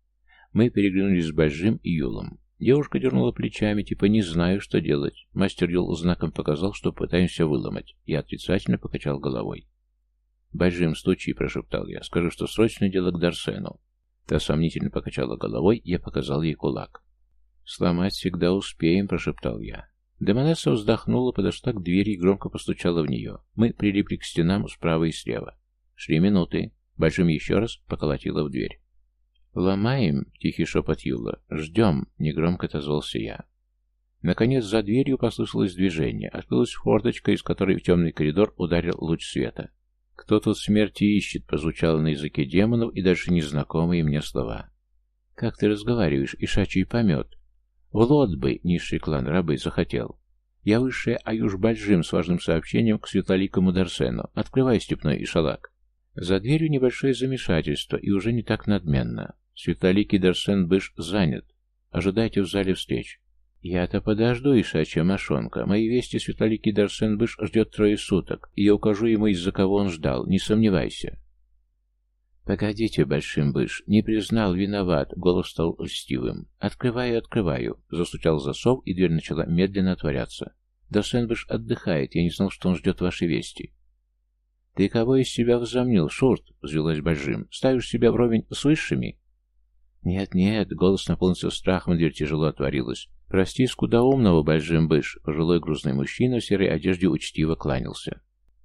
[SPEAKER 1] Мы переглянулись с Большим и Юлом. Девушка дернула плечами, типа «не знаю, что делать». Мастер Юл знаком показал, что пытаемся выломать. Я отрицательно покачал головой. «Большим, стучи», — прошептал я. «Скажи, что срочное дело к Дарсену». Та сомнительно покачала головой, я показал ей кулак. «Сломать всегда успеем», — прошептал я. Демонесса вздохнула, подошла к двери и громко постучала в нее. Мы прилипли к стенам справа и слева. Шли минуты. Большим еще раз поколотила в дверь. «Ломаем?» — тихий шепот Юла. «Ждем», — негромко отозвался я. Наконец за дверью послышалось движение. Открылась форточка, из которой в темный коридор ударил луч света. «Кто тут смерти ищет?» — прозвучало на языке демонов и дальше незнакомые мне слова. «Как ты разговариваешь, ишачий помет?» «В лот бы!» — низший клан рабы захотел. «Я высшая Аюш Бальжим с важным сообщением к светлоликому Дарсену. Открывай, степной ишалак». За дверью небольшое замешательство и уже не так надменно. Светлоликий Дарсен Быш занят. Ожидайте в зале встреч. «Я-то подожду, ишачья мошонка. Мои вести Светлоликий Дарсен Быш ждет трое суток, и я укажу ему, из-за кого он ждал, не сомневайся». «Погодите, Большим Быш, не признал, виноват», — голос стал льстивым. «Открываю, открываю», — застучал засов, и дверь начала медленно отворяться. «Дарсен Быш отдыхает, я не знал, что он ждет ваши вести». «Ты кого из себя возомнил, Шурт?» — взвелась Большим. «Ставишь себя вровень с высшими?» «Нет-нет», — голос наполнился страхом, дверь тяжело отворилась. «Прости, скудоумного, Большим Быш», — пожилой грузный мужчина в серой одежде учтиво кланялся.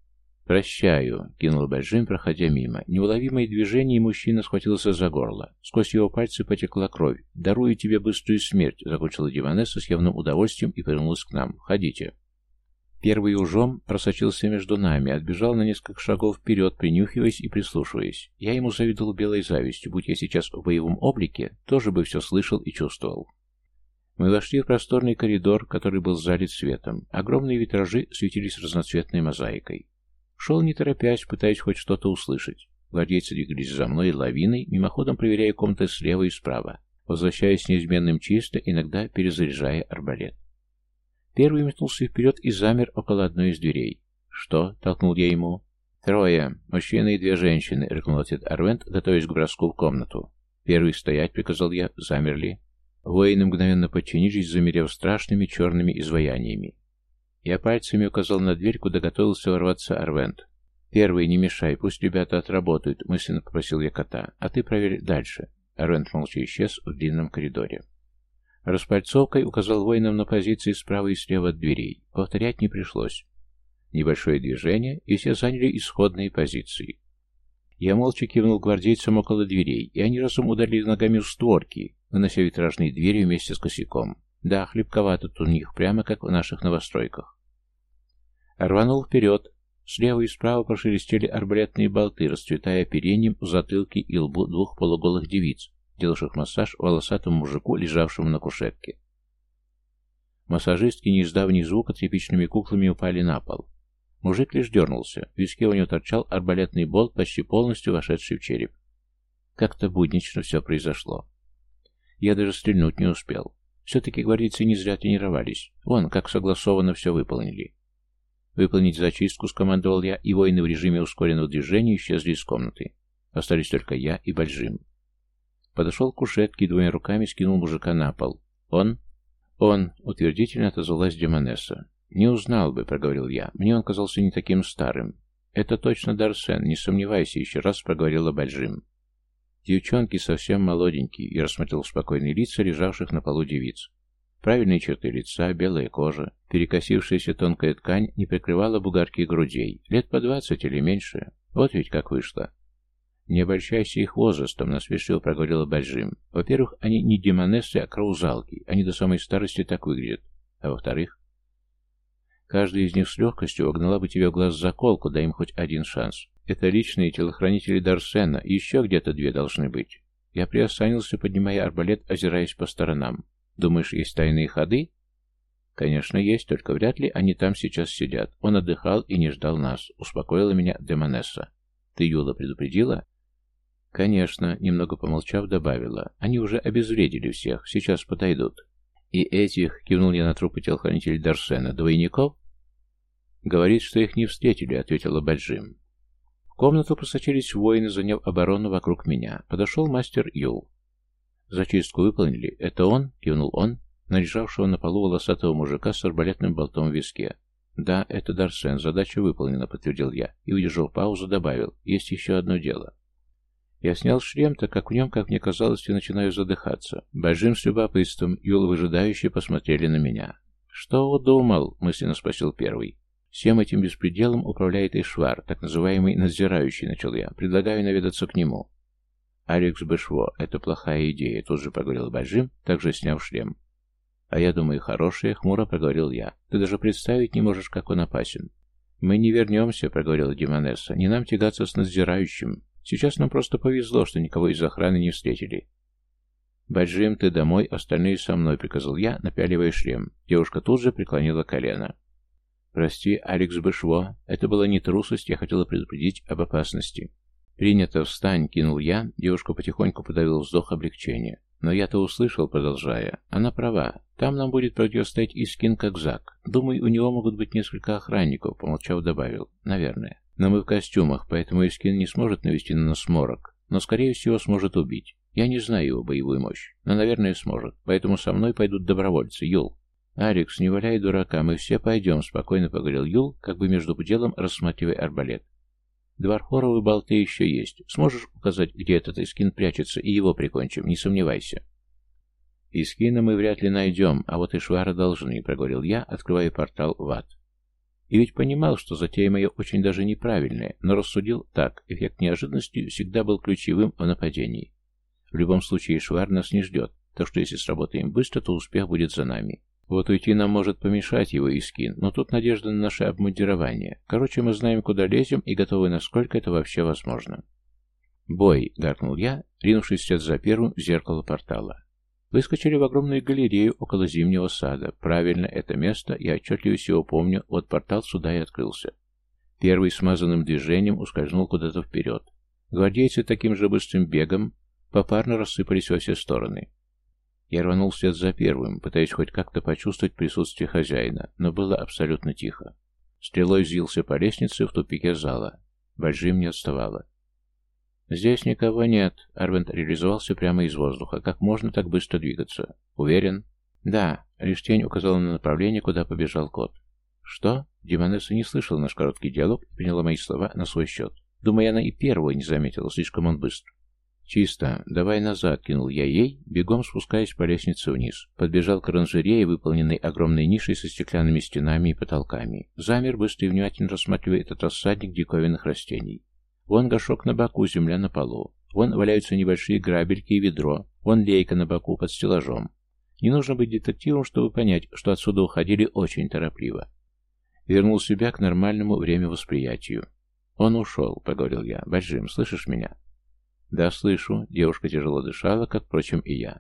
[SPEAKER 1] «Прощаю», — кинул Большим, проходя мимо. Неуловимое движение, и мужчина схватился за горло. Сквозь его пальцы потекла кровь. «Дарую тебе быструю смерть», — закончила Диванесса с явным удовольствием и повернулась к нам. «Входите». Первый ужом просочился между нами, отбежал на несколько шагов вперед, принюхиваясь и прислушиваясь. Я ему завидовал белой завистью. Будь я сейчас в боевом облике, тоже бы все слышал и чувствовал. Мы вошли в просторный коридор, который был залит светом. Огромные витражи светились разноцветной мозаикой. Шел не торопясь, пытаясь хоть что-то услышать. Гвардейцы двигались за мной лавиной, мимоходом проверяя комнаты слева и справа, возвращаясь неизменным чисто, иногда перезаряжая арбалет. Первый метнулся вперед и замер около одной из дверей. «Что?» — толкнул я ему. «Трое. Мужчина и две женщины», — рыкнул отец Арвент, готовясь к броску в комнату. «Первый стоять», — приказал я. Замерли. Воины мгновенно подчинились, замерев страшными черными изваяниями. Я пальцами указал на дверь, куда готовился ворваться Арвент. «Первый, не мешай, пусть ребята отработают», — мысленно попросил я кота. «А ты проверь дальше». Арвент молча исчез в длинном коридоре. Распальцовкой указал воинам на позиции справа и слева от дверей. Повторять не пришлось. Небольшое движение, и все заняли исходные позиции. Я молча кивнул гвардейцам около дверей, и они разом ударили ногами в створки, вынося витражные двери вместе с косяком. Да, хлебковато тут у них, прямо как в наших новостройках. Рванул вперед. Слева и справа прошелестели арбалетные болты, расцветая оперением в затылке и лбу двух полуголых девиц, делавших массаж волосатому мужику, лежавшему на кушетке. Массажистки, не издав ни звука, тряпичными куклами упали на пол. Мужик лишь дернулся. В виске у него торчал арбалетный болт, почти полностью вошедший в череп. Как-то буднично все произошло. Я даже стрельнуть не успел. Все-таки гвардейцы не зря тренировались. Вон, как согласованно все выполнили. «Выполнить зачистку», — скомандовал я, и воины в режиме ускоренного движения исчезли из комнаты. Остались только я и Бальжим. Подошел к кушетке и двумя руками скинул мужика на пол. «Он?» «Он», — утвердительно отозвалась Демонесса. «Не узнал бы», — проговорил я. «Мне он казался не таким старым». «Это точно Дарсен, не сомневайся», — еще раз проговорила Бальжим. Девчонки совсем молоденькие, я рассмотрел спокойные лица лежавших на полу девиц. Правильные черты лица, белая кожа, перекосившаяся тонкая ткань не прикрывала бугорки грудей. Лет по двадцать или меньше. Вот ведь как вышло. «Не обольщайся их возрастом», — насмешливо проговорила Бальжим. «Во-первых, они не демонессы, а краузалки. Они до самой старости так выглядят. А во-вторых, каждая из них с легкостью вогнала бы тебе в глаз заколку, дай им хоть один шанс. Это личные телохранители Дарсена, и еще где-то две должны быть». Я приосанился, поднимая арбалет, озираясь по сторонам. «Думаешь, есть тайные ходы?» «Конечно, есть, только вряд ли они там сейчас сидят. Он отдыхал и не ждал нас», — успокоила меня Демонесса. «Ты Юла предупредила?» «Конечно», — немного помолчав, добавила. «Они уже обезвредили всех, сейчас подойдут». «И этих», — кивнул я на трупы телохранителей Дарсена, — «двойников?» «Говорит, что их не встретили», — ответила Бальжим. В комнату просочились воины, заняв оборону вокруг меня. Подошел мастер Юл. «Зачистку выполнили. Это он?» — кивнул он, на лежавшего на полу волосатого мужика с арбалетным болтом в виске. «Да, это Дарсен. Задача выполнена», — подтвердил я. И, выдержав паузу, добавил. «Есть еще одно дело». Я снял шлем, так как в нем, как мне казалось, я начинаю задыхаться. Бальжим с любопытством, Юл выжидающие посмотрели на меня. «Что удумал?» — мысленно спросил первый. «Всем этим беспределом управляет Ишвар, так называемый надзирающий», — начал я. «Предлагаю наведаться к нему». «Алекс Бешво, это плохая идея», — тут же проговорил Бальжим, также сняв шлем. «А я думаю, хорошая», — хмуро проговорил я. «Ты даже представить не можешь, как он опасен». «Мы не вернемся», — проговорила Демонесса. «Не нам тягаться с надзирающим. Сейчас нам просто повезло, что никого из охраны не встретили». «Бальжим, ты домой, остальные со мной», — приказал я, напяливая шлем. Девушка тут же преклонила колено. «Прости, Алекс Бешво, это была не трусость, я хотела предупредить об опасности». «Принято, встань», — кинул я, девушка потихоньку подавила вздох облегчения. «Но я-то услышал», продолжая. «Она права. Там нам будет противостоять Искин как Зак. Думаю, у него могут быть несколько охранников», — помолчав, добавил. «Наверное. Но мы в костюмах, поэтому Искин не сможет навести на нас морок. Но, скорее всего, сможет убить. Я не знаю его боевую мощь, но, наверное, сможет. Поэтому со мной пойдут добровольцы. Юл». «Алекс, не валяй дурака, мы все пойдем», — спокойно поговорил Юл, как бы между делом рассматривая арбалет. «Двархоровые болты еще есть. Сможешь указать, где этот Искин прячется, и его прикончим, не сомневайся». «Искина мы вряд ли найдем, а вот Ишвара должны», — проговорил я, открывая портал в ад. И ведь понимал, что затея моя очень даже неправильная, но рассудил так: эффект неожиданности всегда был ключевым в нападении. В любом случае Ишвар нас не ждет, так что если сработаем быстро, то успех будет за нами. Вот уйти нам может помешать его Искин, но тут надежда на наше обмундирование. Короче, мы знаем, куда лезем, и готовы, насколько это вообще возможно. «Бой!» — гаркнул я, ринувшись вслед за первым в зеркало портала. Выскочили в огромную галерею около Зимнего сада. Правильно, это место я отчетливо всего помню, вот портал сюда и открылся. Первый смазанным движением ускользнул куда-то вперед. Гвардейцы таким же быстрым бегом попарно рассыпались во все стороны. Я рванул вслед за первым, пытаясь хоть как-то почувствовать присутствие хозяина, но было абсолютно тихо. Стрелой взвился по лестнице в тупике зала. Бальжим не отставала. «Здесь никого нет», — Арвент реализовался прямо из воздуха. «Как можно так быстро двигаться? Уверен?» «Да», — лишь тень указала на направление, куда побежал кот. «Что?» Демонесса не слышала наш короткий диалог и приняла мои слова на свой счет. Думаю, она и первого не заметила, слишком он быстр. «Чисто. Давай назад», — кинул я ей, бегом спускаясь по лестнице вниз. Подбежал к оранжерее, выполненной огромной нишей со стеклянными стенами и потолками. Замер, быстро и внимательно рассматривая этот рассадник диковинных растений. Вон горшок на боку, земля на полу. Вон валяются небольшие грабельки и ведро. Вон лейка на боку под стеллажом. Не нужно быть детективом, чтобы понять, что отсюда уходили очень торопливо. Вернул себя к нормальному времявосприятию. «Он ушел», — поговорил я. «Бальжим, слышишь меня?» «Да, слышу». Девушка тяжело дышала, как, впрочем, и я.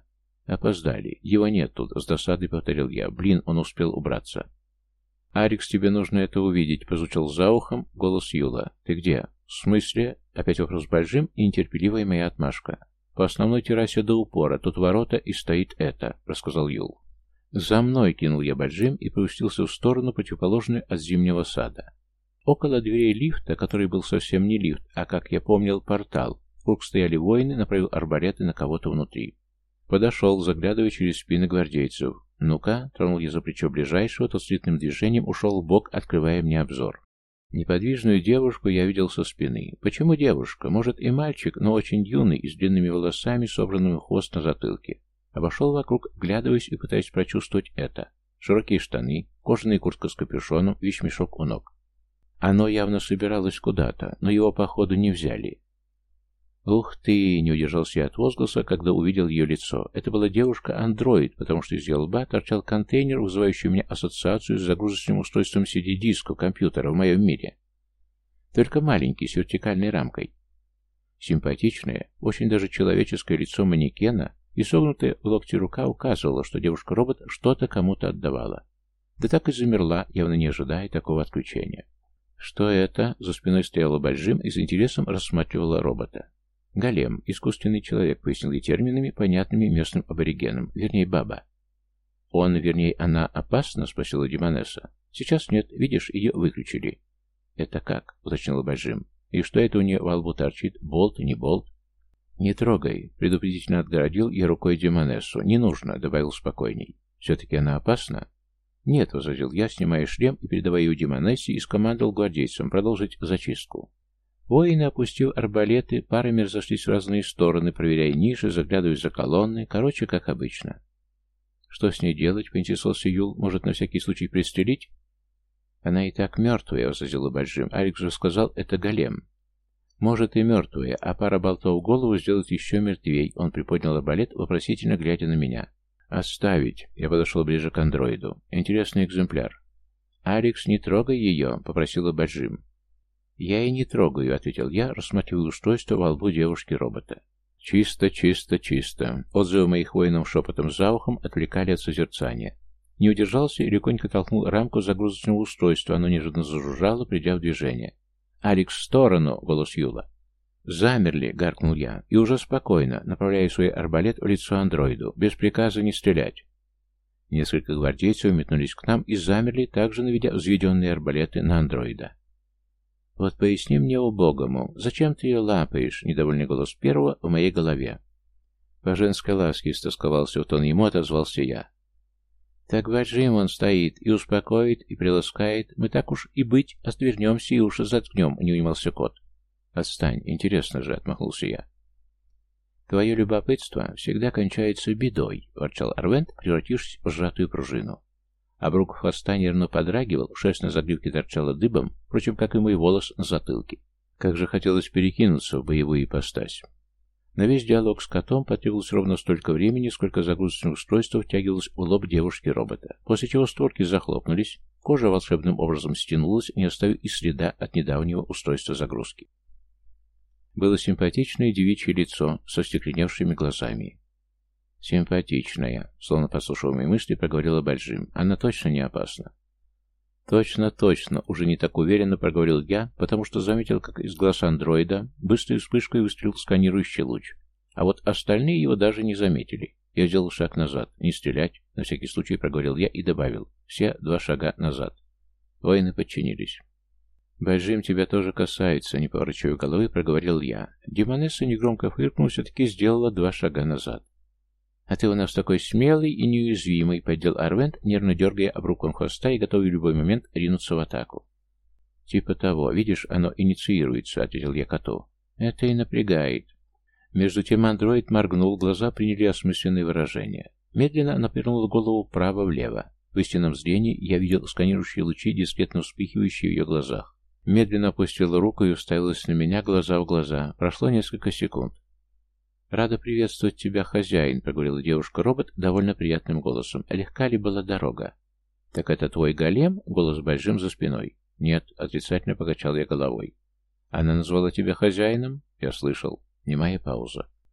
[SPEAKER 1] Опоздали. Его нет тут, с досадой повторил я. Блин, он успел убраться. «Арикс, тебе нужно это увидеть», — прозвучал за ухом голос Юла. «Ты где?» «В смысле?» — опять вопрос большим и нетерпеливая моя отмашка. «По основной террасе до упора, тут ворота и стоит это», — рассказал Юл. «За мной!» — кинул я большим и пропустился в сторону, противоположную от зимнего сада. Около дверей лифта, который был совсем не лифт, а, как я помнил, портал, вокруг стояли воины, направил арбалеты на кого-то внутри. Подошел, заглядывая через спины гвардейцев. «Ну-ка», — тронул я за плечо ближайшего, тот слитным движением ушел в бок, открывая мне обзор. Неподвижную девушку я видел со спины. Почему девушка? Может и мальчик, но очень юный и с длинными волосами, собранными в хвост на затылке. Обошел вокруг, глядываясь и пытаясь прочувствовать это. Широкие штаны, кожаная куртка с капюшоном, вещмешок у ног. Оно явно собиралось куда-то, но его, походу, не взяли. «Ух ты!» — не удержался я от возгласа, когда увидел ее лицо. Это была девушка-андроид, потому что из ее лба торчал контейнер, вызывающий у меня ассоциацию с загрузочным устройством си ди-диска компьютера в моем мире. Только маленький, с вертикальной рамкой. Симпатичное, очень даже человеческое лицо манекена и согнутая в локте рука указывала, что девушка-робот что-то кому-то отдавала. Да так и замерла, явно не ожидая такого отключения. «Что это?» — за спиной стояла большим и с интересом рассматривала робота. «Голем, искусственный человек», — пояснил я терминами, понятными местным аборигенам, вернее, баба. «Он, вернее, она опасна?» — спросила Демонесса. «Сейчас нет, видишь, ее выключили». «Это как?» — уточнила большим. «И что это у нее во лбу торчит? Болт, не болт?» «Не трогай», — предупредительно отгородил я рукой Демонессу. «Не нужно», — добавил спокойней. «Все-таки она опасна?» «Нет», — возразил я, снимая шлем и передавая ее Демонессе, и скомандовал гвардейцам продолжить зачистку. Воины, опустив арбалеты, парами разошлись в разные стороны, проверяя ниши, заглядывая за колонны, короче, как обычно. «Что с ней делать?» — поинтересовался Юл. «Может, на всякий случай пристрелить?» «Она и так мертвая», — возразила большим. «Алекс же сказал, это голем». «Может, и мертвая, а пара болтов в голову сделает еще мертвей». Он приподнял арбалет, вопросительно глядя на меня. «Оставить». Я подошел ближе к андроиду. «Интересный экземпляр». «Алекс, не трогай ее», — попросила большим. «Я и не трогаю», — ответил я, рассматривая устройство во лбу девушки-робота. «Чисто, чисто, чисто». Отзывы моих воинов шепотом за ухом отвлекали от созерцания. Не удержался и легонько толкнул рамку загрузочного устройства, оно неожиданно зажужжало, придя в движение. «Алекс, в сторону!» — голос Юла. «Замерли!» — гаркнул я, и уже спокойно, направляя свой арбалет в лицо андроиду, без приказа не стрелять. Несколько гвардейцев метнулись к нам и замерли, также наведя взведенные арбалеты на андроида. «Вот поясни мне убогому, зачем ты ее лапаешь?» — недовольный голос первого в моей голове. По женской ласке истосковался в тон ему, отозвался я. «Так большим он стоит, и успокоит, и приласкает. Мы так уж и быть, отвернемся и уши заткнем», — не унимался кот. «Отстань, интересно же», — отмахнулся я. «Твое любопытство всегда кончается бедой», — ворчал Арвент, превратившись в сжатую пружину. Обрук хвоста нервно подрагивал, шерсть на загривке торчала дыбом, впрочем, как и мой волос на затылке. Как же хотелось перекинуться в боевую ипостась. На весь диалог с котом потребовалось ровно столько времени, сколько загрузочное устройство втягивалось в лоб девушки-робота, после чего створки захлопнулись, кожа волшебным образом стянулась, не оставив и следа от недавнего устройства загрузки. Было симпатичное девичье лицо со стекленевшими глазами. «Симпатичная», — словно послушав мои мысли, проговорила большим. «Она точно не опасна». «Точно, точно», — уже не так уверенно проговорил я, потому что заметил, как из глаз андроида быстрой вспышкой выстрелил сканирующий луч. А вот остальные его даже не заметили. Я сделал шаг назад. «Не стрелять», — на всякий случай проговорил я и добавил. «Все два шага назад». Воины подчинились. «Большим тебя тоже касается», — не поворачивая головы, проговорил я. Демонесса, негромко фыркнув, все-таки сделала два шага назад. «А ты у нас такой смелый и неуязвимый», — поддел Арвент, нервно дергая обруком хвоста и готовый в любой момент ринуться в атаку. «Типа того. Видишь, оно инициируется», — ответил я коту. «Это и напрягает». Между тем андроид моргнул, глаза приняли осмысленное выражение. Медленно она повернула голову вправо-влево. В истинном зрении я видел сканирующие лучи, дискретно вспыхивающие в ее глазах. Медленно опустила руку и уставилась на меня глаза в глаза. Прошло несколько секунд. «Рада приветствовать тебя, хозяин», — проговорила девушка-робот довольно приятным голосом. «Легка ли была дорога?» «Так это твой голем?» — голос большим за спиной. «Нет», — отрицательно покачал я головой. «Она назвала тебя хозяином?» — я слышал. Немая пауза.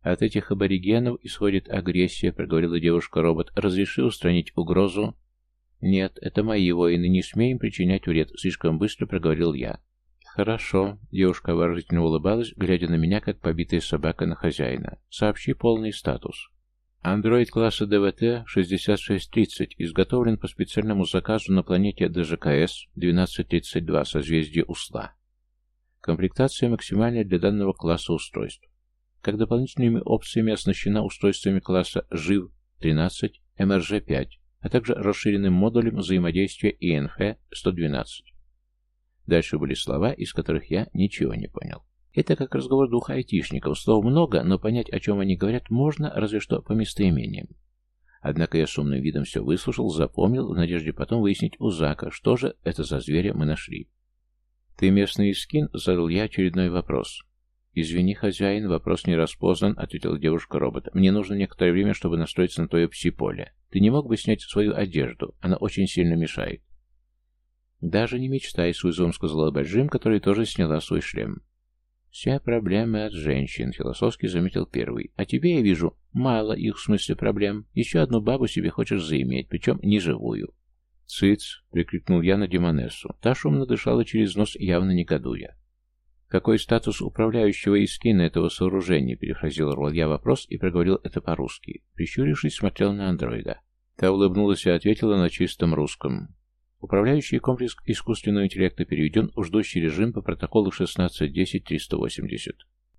[SPEAKER 1] От этих аборигенов исходит агрессия, проговорила девушка-робот. Разреши устранить угрозу? Нет, это мои воины, не смеем причинять вред, слишком быстро проговорил я. Хорошо, девушка обворожительно улыбалась, глядя на меня, как побитая собака на хозяина. Сообщи полный статус. Андроид класса ДВТ шестьдесят шесть тридцать изготовлен по специальному заказу на планете ДЖКС двенадцать тридцать два, созвездие Усла. Комплектация максимальная для данного класса устройств. Как дополнительными опциями оснащена устройствами класса ЖИВ тринадцать, эм эр жэ пять, а также расширенным модулем взаимодействия и эн эф сто двенадцать. Дальше были слова, из которых я ничего не понял. Это как разговор двух айтишников. Слов много, но понять, о чем они говорят, можно, разве что по местоимениям. Однако я с умным видом все выслушал, запомнил, в надежде потом выяснить у Зака, что же это за зверя мы нашли. «Ты местный Искин?» — задал я очередной вопрос. «Извини, хозяин, вопрос не распознан», — ответила девушка-робот. «Мне нужно некоторое время, чтобы настроиться на твое пси-поле. Ты не мог бы снять свою одежду? Она очень сильно мешает». «Даже не мечтай», — с вызовом сказала Баджим, которая тоже сняла свой шлем. «Все проблемы от женщин», — философски заметил первый. «А тебе, я вижу, мало их в смысле проблем. Еще одну бабу себе хочешь заиметь, причем неживую». «Цыц!» — прикрикнул я на Демонессу. Та шумно дышала через нос, явно негодуя. «Какой статус управляющего Искина этого сооружения?» — перефразировал я вопрос и проговорил это по-русски. Прищурившись, смотрел на андроида. Та улыбнулась и ответила на чистом русском. Управляющий комплекс искусственного интеллекта переведен в ждущий режим по протоколу шестнадцать десять триста восемьдесят.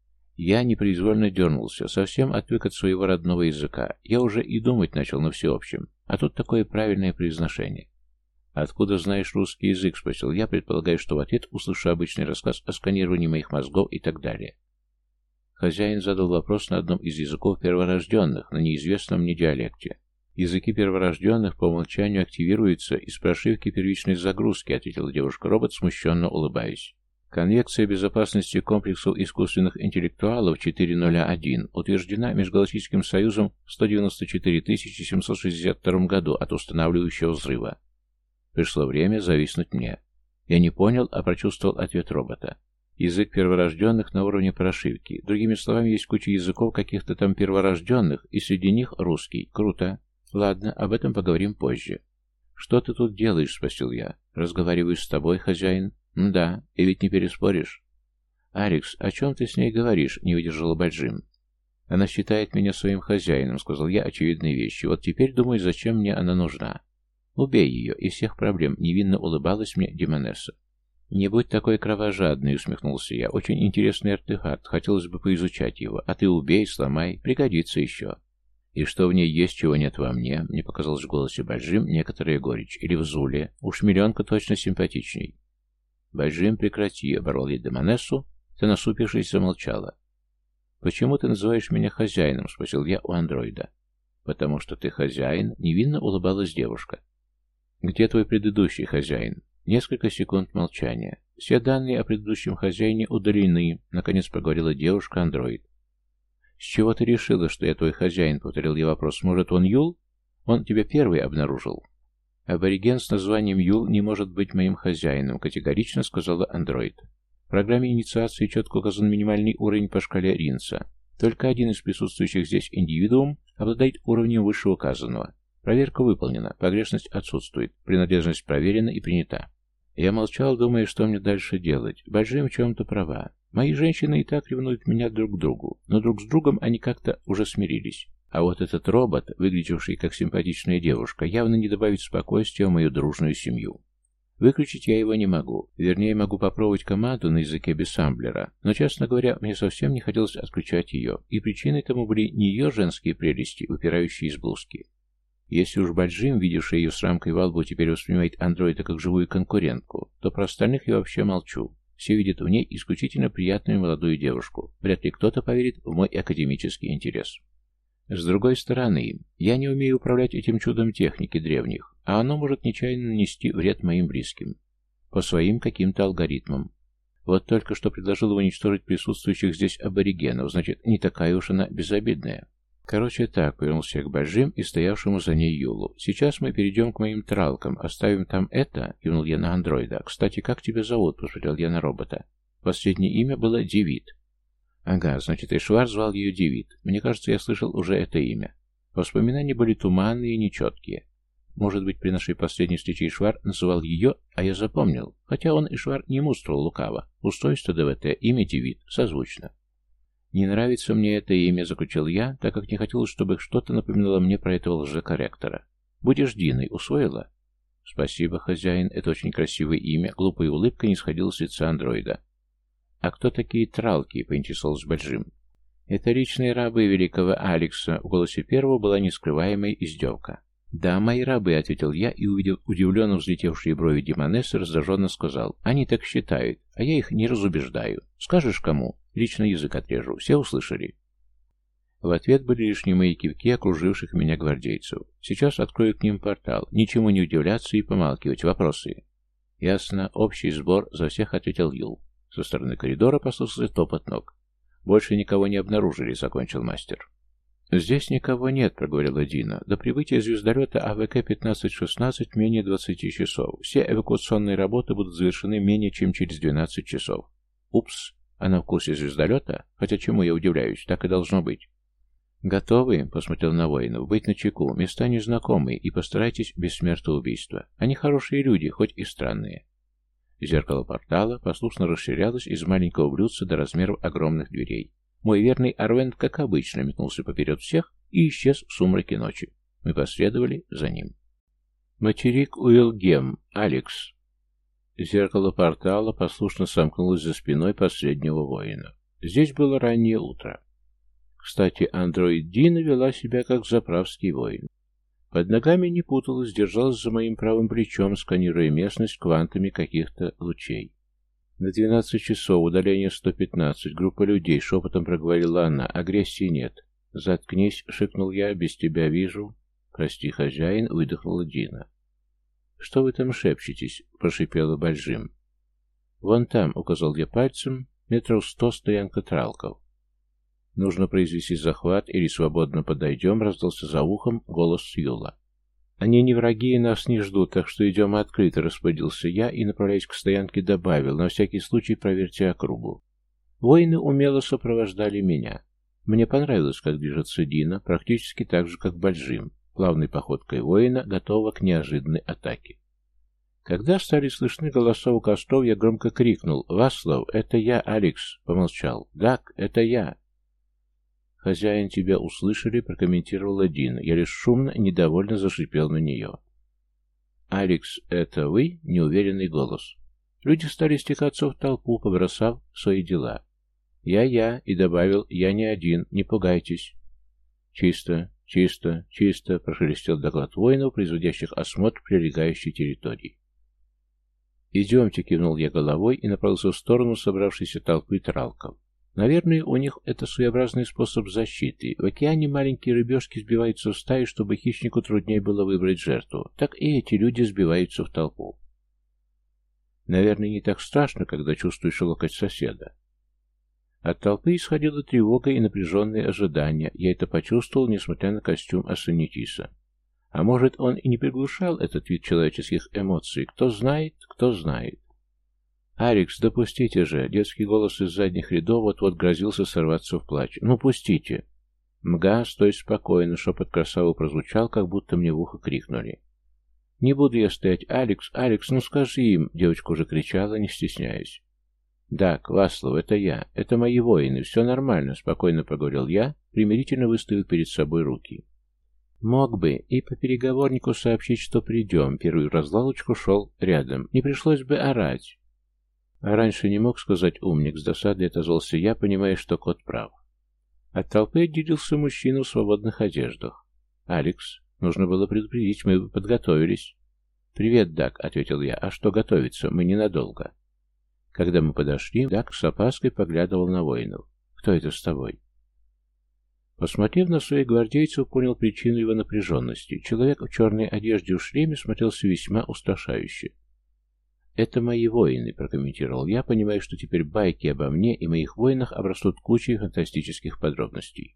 [SPEAKER 1] Я непроизвольно дернулся, совсем отвык от своего родного языка. Я уже и думать начал на всеобщем. А тут такое правильное произношение. «Откуда знаешь русский язык?» — спросил я, предполагая, что в ответ услышу обычный рассказ о сканировании моих мозгов и так далее. Хозяин задал вопрос на одном из языков перворожденных, на неизвестном мне диалекте. «Языки перворожденных по умолчанию активируются из прошивки первичной загрузки», — ответила девушка-робот, смущенно улыбаясь. Конвекция безопасности комплексов искусственных интеллектуалов четыре ноль один утверждена Межгалактическим Союзом в сто девяносто четыре тысячи семьсот шестьдесят втором году от устанавливающего взрыва. Пришло время зависнуть мне. Я не понял, а прочувствовал ответ робота. Язык перворожденных на уровне прошивки. Другими словами, есть куча языков каких-то там перворожденных, и среди них русский. Круто. Ладно, об этом поговорим позже. «Что ты тут делаешь?» — спросил я. «Разговариваю с тобой, хозяин?» «Да, и ведь не переспоришь». «Алекс, о чем ты с ней говоришь?» — не выдержала Баджим. «Она считает меня своим хозяином», — сказал я очевидные вещи. «Вот теперь думаю, зачем мне она нужна». «Убей ее, из всех проблем», — невинно улыбалась мне Демонесса. «Не будь такой кровожадной», — усмехнулся я. «Очень интересный артефакт, хотелось бы поизучать его. А ты убей, сломай, пригодится еще». «И что в ней есть, чего нет во мне?» Мне показалось в голосе Баджим некоторая горечь. «Или в Зуле. Уж миллионка точно симпатичней». «Баджим, прекрати», — оборвал я Демонессу. Ты, насупившись, замолчала. «Почему ты называешь меня хозяином?» — спросил я у андроида. «Потому что ты хозяин», — невинно улыбалась девушка. «Где твой предыдущий хозяин?» Несколько секунд молчания. «Все данные о предыдущем хозяине удалены», — наконец проговорила девушка-андроид. «С чего ты решила, что я твой хозяин?» — повторил я вопрос. «Может, он Юл? Он тебя первый обнаружил». «Абориген с названием Юл не может быть моим хозяином», — категорично сказала андроид. В программе инициации четко указан минимальный уровень по шкале Ринца. Только один из присутствующих здесь индивидуум обладает уровнем вышеуказанного. Проверка выполнена, погрешность отсутствует, принадлежность проверена и принята. Я молчал, думая, что мне дальше делать. Баджим в чем-то права. Мои женщины и так ревнуют меня друг к другу, но друг с другом они как-то уже смирились. А вот этот робот, выглядевший как симпатичная девушка, явно не добавит спокойствия в мою дружную семью. Выключить я его не могу. Вернее, могу попробовать команду на языке бессамблера, но, честно говоря, мне совсем не хотелось отключать ее, и причиной тому были не ее женские прелести, выпирающие из блузки. Если уж Баджим, видевшая ее с рамкой во лбу, теперь воспринимает андроида как живую конкурентку, то про остальных я вообще молчу. Все видят в ней исключительно приятную молодую девушку. Вряд ли кто-то поверит в мой академический интерес. С другой стороны, я не умею управлять этим чудом техники древних, а оно может нечаянно нанести вред моим близким. По своим каким-то алгоритмам. Вот только что предложил уничтожить присутствующих здесь аборигенов, значит, не такая уж она безобидная. Короче так, повернулся к Баджим и стоявшему за ней Юлу. Сейчас мы перейдем к моим тралкам, оставим там это, кивнул я на андроида. Кстати, как тебя зовут? Посмотрел я на робота. Последнее имя было Девид. Ага, значит, Ишвар звал ее Девит. Мне кажется, я слышал уже это имя. Воспоминания были туманные и нечеткие. Может быть, при нашей последней встрече Ишвар называл ее, а я запомнил. Хотя он, Ишвар, не мудрствовал лукаво. Устройство ДВТ, имя Девит, созвучно. «Не нравится мне это имя», — заключил я, так как не хотелось, чтобы что-то напоминало мне про этого лжекорректора. «Будешь Диной, усвоила?» «Спасибо, хозяин, это очень красивое имя», — глупая улыбка не сходила с лица андроида. «А кто такие тралки?» — поинтересовался Баджим. «Это личные рабы великого Алекса», — в голосе первого была нескрываемая издевка. «Да, мои рабы», — ответил я, и, увидев удивленно взлетевшие брови Демонессы, раздраженно сказал. «Они так считают, а я их не разубеждаю. Скажешь кому? Лично язык отрежу. Все услышали?» В ответ были лишь немые кивки окруживших меня гвардейцев. Сейчас открою к ним портал. Ничему не удивляться и помалкивать. Вопросы? «Ясно. Общий сбор», — за всех ответил Юл. Со стороны коридора послышался топот ног. «Больше никого не обнаружили», — закончил мастер. «Здесь никого нет», — проговорила Дина. «До прибытия звездолета АВК пятнадцать шестнадцать менее двадцати часов. Все эвакуационные работы будут завершены менее чем через двенадцать часов». «Упс, она в курсе звездолета? Хотя чему я удивляюсь, так и должно быть». «Готовы?» — посмотрел на воинов. «Быть начеку. Места незнакомые, и постарайтесь без смертоубийства. Они хорошие люди, хоть и странные». Зеркало портала послушно расширялось из маленького блюдца до размеров огромных дверей. Мой верный Арвент, как обычно, метнулся поперед всех и исчез в сумраке ночи. Мы последовали за ним. Материк Уилгем, Алекс. Зеркало портала послушно сомкнулось за спиной последнего воина. Здесь было раннее утро. Кстати, андроид Дина вела себя как заправский воин. Под ногами не путалась, держалась за моим правым плечом, сканируя местность квантами каких-то лучей. «На двенадцать часов, удаление сто пятнадцать, группа людей», — шепотом проговорила она. «Агрессии нет». «Заткнись», — шикнул я, — «без тебя вижу». «Прости, хозяин», — выдохнула Дина. «Что вы там шепчетесь?» — прошипела Бальжим. «Вон там», — указал я пальцем, — «метров сто стоянка тралков». «Нужно произвести захват или свободно подойдем», — раздался за ухом голос Сьюла. «Они не враги и нас не ждут, так что идем открыто», — распорядился я и, направляясь к стоянке, добавил: «На всякий случай проверьте округу». Воины умело сопровождали меня. Мне понравилось, как движется Дина, практически так же, как Бальжим, плавной походкой воина, готового к неожиданной атаке. Когда стали слышны голоса у костров, я громко крикнул: «Васлов, это я, Алекс!» — помолчал. «Дак, это я!» «Хозяин, тебя услышали», — прокомментировала Дина. Я лишь шумно, недовольно зашипел на нее. «Алекс, это вы?» — неуверенный голос. Люди стали стекаться в толпу, побросав свои дела. «Я-я», — и добавил: «Я не один, не пугайтесь». «Чисто, чисто, чисто», — прошелестел доклад воинов, производящих осмотр прилегающей территории. «Идемте», — кивнул я головой и направился в сторону собравшейся толпы тралков. Наверное, у них это своеобразный способ защиты. В океане маленькие рыбешки сбиваются в стаи, чтобы хищнику труднее было выбрать жертву. Так и эти люди сбиваются в толпу. Наверное, не так страшно, когда чувствуешь локоть соседа. От толпы исходила тревога и напряженное ожидание. Я это почувствовал, несмотря на костюм Ассанитиса. А может, он и не приглушал этот вид человеческих эмоций. Кто знает, кто знает. «Алекс, да пустите же!» Детский голос из задних рядов вот-вот грозился сорваться в плач. «Ну, пустите!» «Мга, стой спокойно!» Шепот красавы прозвучал, как будто мне в ухо крикнули. «Не буду я стоять! Алекс, Алекс, ну скажи им!» Девочка уже кричала, не стесняясь. «Дак, Васлов, это я. Это мои воины. Все нормально», — спокойно проговорил я, примирительно выставив перед собой руки. «Мог бы и по переговорнику сообщить, что придем». Первый в развалочку шел рядом. «Не пришлось бы орать». А раньше не мог сказать умник, с досадой отозвался я, понимая, что кот прав. От толпы отделился мужчина в свободных одеждах. «Алекс, нужно было предупредить, мы бы подготовились». «Привет, Дак», — ответил я. «А что готовиться? Мы ненадолго». Когда мы подошли, Дак с опаской поглядывал на воинов. «Кто это с тобой?» Посмотрев на своих гвардейцев, понял причину его напряженности. Человек в черной одежде в шлеме смотрелся весьма устрашающе. «Это мои воины», — прокомментировал я, понимая, что теперь байки обо мне и моих воинах обрастут кучей фантастических подробностей.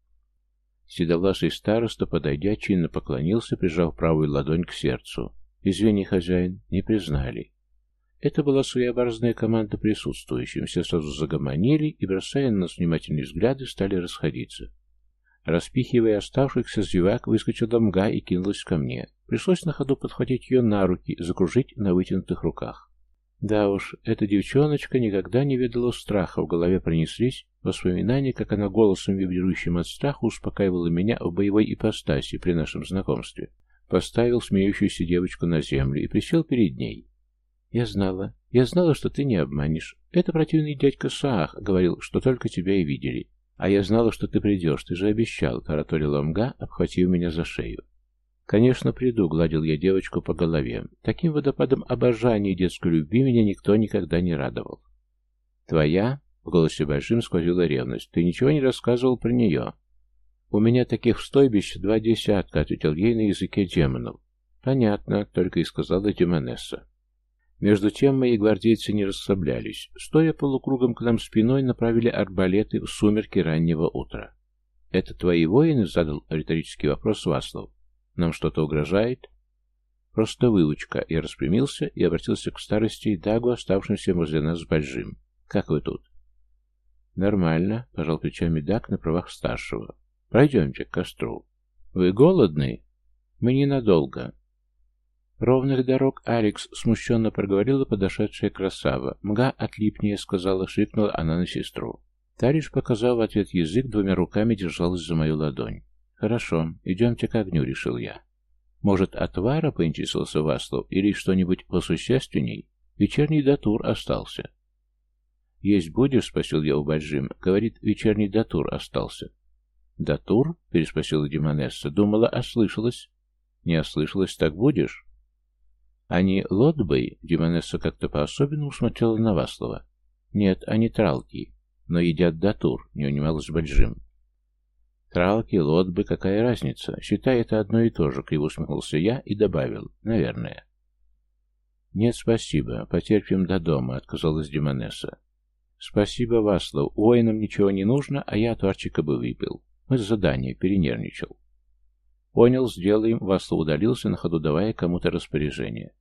[SPEAKER 1] Седовласый староста, подойдя, чинно поклонился, прижав правую ладонь к сердцу. «Извини, хозяин, не признали». Это была своеобразная команда присутствующим. Все сразу загомонили и, бросая на нас внимательные взгляды, стали расходиться. Распихивая оставшихся зевак, выскочила Мга и кинулась ко мне. Пришлось на ходу подхватить ее на руки, закружить на вытянутых руках. Да уж, эта девчоночка никогда не ведала страха. В голове пронеслись воспоминания, как она голосом, вибрирующим от страха, успокаивала меня в боевой ипостаси при нашем знакомстве. Поставил смеющуюся девочку на землю и присел перед ней. «Я знала, я знала, что ты не обманешь. Это противный дядька Саах говорил, что только тебя и видели. А я знала, что ты придешь, ты же обещал», — тараторила Мга, обхватив меня за шею. «Конечно, приду», — гладил я девочку по голове. Таким водопадом обожания и детской любви меня никто никогда не радовал. «Твоя?» — в голосе Большим сквозила ревность. «Ты ничего не рассказывал про нее?» «У меня таких в стойбище два десятка», — ответил ей на языке демонов. «Понятно», — только и сказала демонесса. Между тем мои гвардейцы не расслаблялись. Стоя полукругом к нам спиной, направили арбалеты в сумерки раннего утра. «Это твои воины?» — задал риторический вопрос Васлов. «Нам что-то угрожает?» «Просто выучка». Я распрямился и обратился к старости и Дагу, оставшимся возле нас с Большим. «Как вы тут?» «Нормально», — пожал плечами Даг на правах старшего. «Пройдемте к костру». «Вы голодны?» «Мы ненадолго». «Ровных дорог, Алекс», — смущенно проговорила подошедшая красава. «Мга отлипнее», — сказала, шикнула она на сестру. Та лишь, показав в ответ язык, двумя руками держалась за мою ладонь. «Хорошо, идемте к огню», — решил я. «Может, отвара?» — поинтересовался Васлов, «или что-нибудь посущественней? Вечерний датур остался». «Есть будешь?» — спросил я у Большим. «Говорит, вечерний датур остался». «Датур?» — переспросила демонесса. «Думала, ослышалась». «Не ослышалась, так будешь?» «Они лотбой?» — демонесса как-то по-особенному смотрела на Васлова. «Нет, они тралки, но едят датур», — не унималась Большим. «Тралки, лотбы, какая разница? Считай, это одно и то же», — криво усмехнулся я и добавил. «Наверное». «Нет, спасибо. Потерпим до дома», — отказалась демонесса. «Спасибо, Васлов. Воинам ничего не нужно, а я отварчика бы выпил. Мы с задания, перенервничал». «Понял, сделаем», — Васлов удалился, на ходу давая кому-то распоряжение.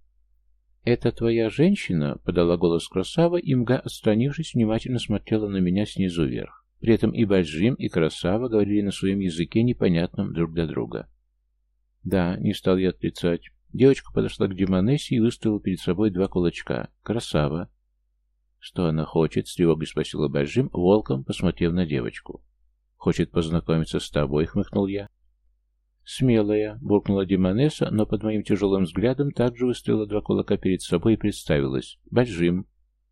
[SPEAKER 1] «Это твоя женщина?» — подала голос красава, и Мга, отстранившись, внимательно смотрела на меня снизу вверх. При этом и Большим, и красава говорили на своем языке, непонятном друг для друга. «Да», — не стал я отрицать. Девочка подошла к демонессе и выставила перед собой два кулачка. «Красава». «Что она хочет?» — с тревогой спросила Большим, волком посмотрев на девочку. «Хочет познакомиться с тобой», — хмыкнул я. «Смелая», — буркнула демонесса, но под моим тяжелым взглядом также выставила два кулака перед собой и представилась. «Большим».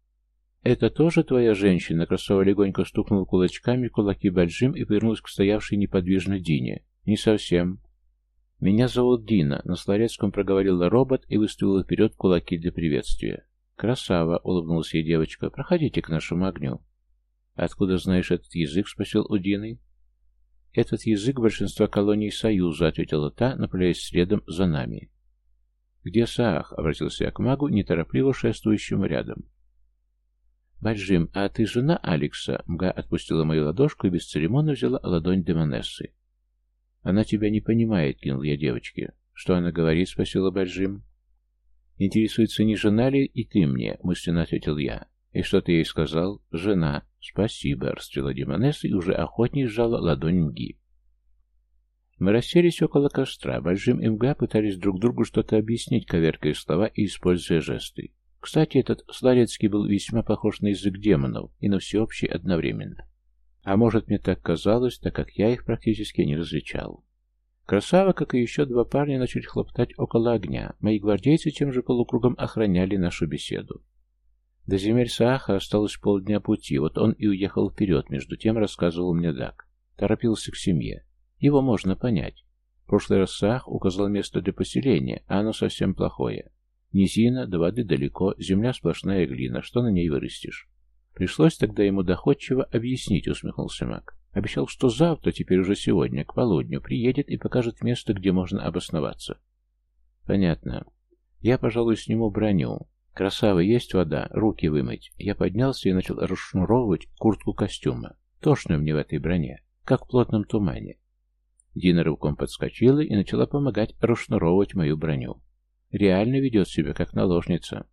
[SPEAKER 1] «Это тоже твоя женщина?» — красава легонько стукнула кулачками в кулаки Большим и повернулась к стоявшей неподвижно Дине. «Не совсем». «Меня зовут Дина», — на славянском проговорила робот и выставила вперед кулаки для приветствия. «Красава», — улыбнулась ей девочка, — «проходите к нашему огню». «Откуда знаешь этот язык?» — спросил у Дины. «Этот язык большинства колоний Союза», — ответила та, направляясь следом за нами. «Где Саах?» — обратился я к магу, неторопливо шествующему рядом. «Баджим, а ты жена Алекса?» — Мга отпустила мою ладошку и бесцеремонно взяла ладонь демонессы. «Она тебя не понимает», — кинул я девочке. «Что она говорит?» — спросила Баджим. «Интересуется, не жена ли и ты мне?» — мысленно ответил я. «И что ты ей сказал?» «Жена». «Спасибо», — расцвела демонесса и уже охотнее сжала ладонь Мги. Мы расселись около костра. Большим и Мга пытались друг другу что-то объяснить, коверкая слова и используя жесты. Кстати, этот сларецкий был весьма похож на язык демонов и на всеобщий одновременно. А может, мне так казалось, так как я их практически не различал. Красава, как и еще два парня, начали хлопотать около огня. Мои гвардейцы тем же полукругом охраняли нашу беседу. До земель Сааха осталось полдня пути, вот он и уехал вперед, между тем рассказывал мне Даг. Торопился к семье. Его можно понять. В прошлый раз Саах указал место для поселения, а оно совсем плохое. Низина, до воды далеко, земля сплошная глина, что на ней вырастешь? Пришлось тогда ему доходчиво объяснить, усмехнулся маг. Обещал, что завтра, теперь уже сегодня, к полудню, приедет и покажет место, где можно обосноваться. Понятно. Я, пожалуй, сниму броню. Красава, есть вода, руки вымыть. Я поднялся и начал расшнуровывать куртку костюма. Тошно мне в этой броне, как в плотном тумане. Дина рывком подскочила и начала помогать расшнуровывать мою броню. Реально ведет себя как наложница.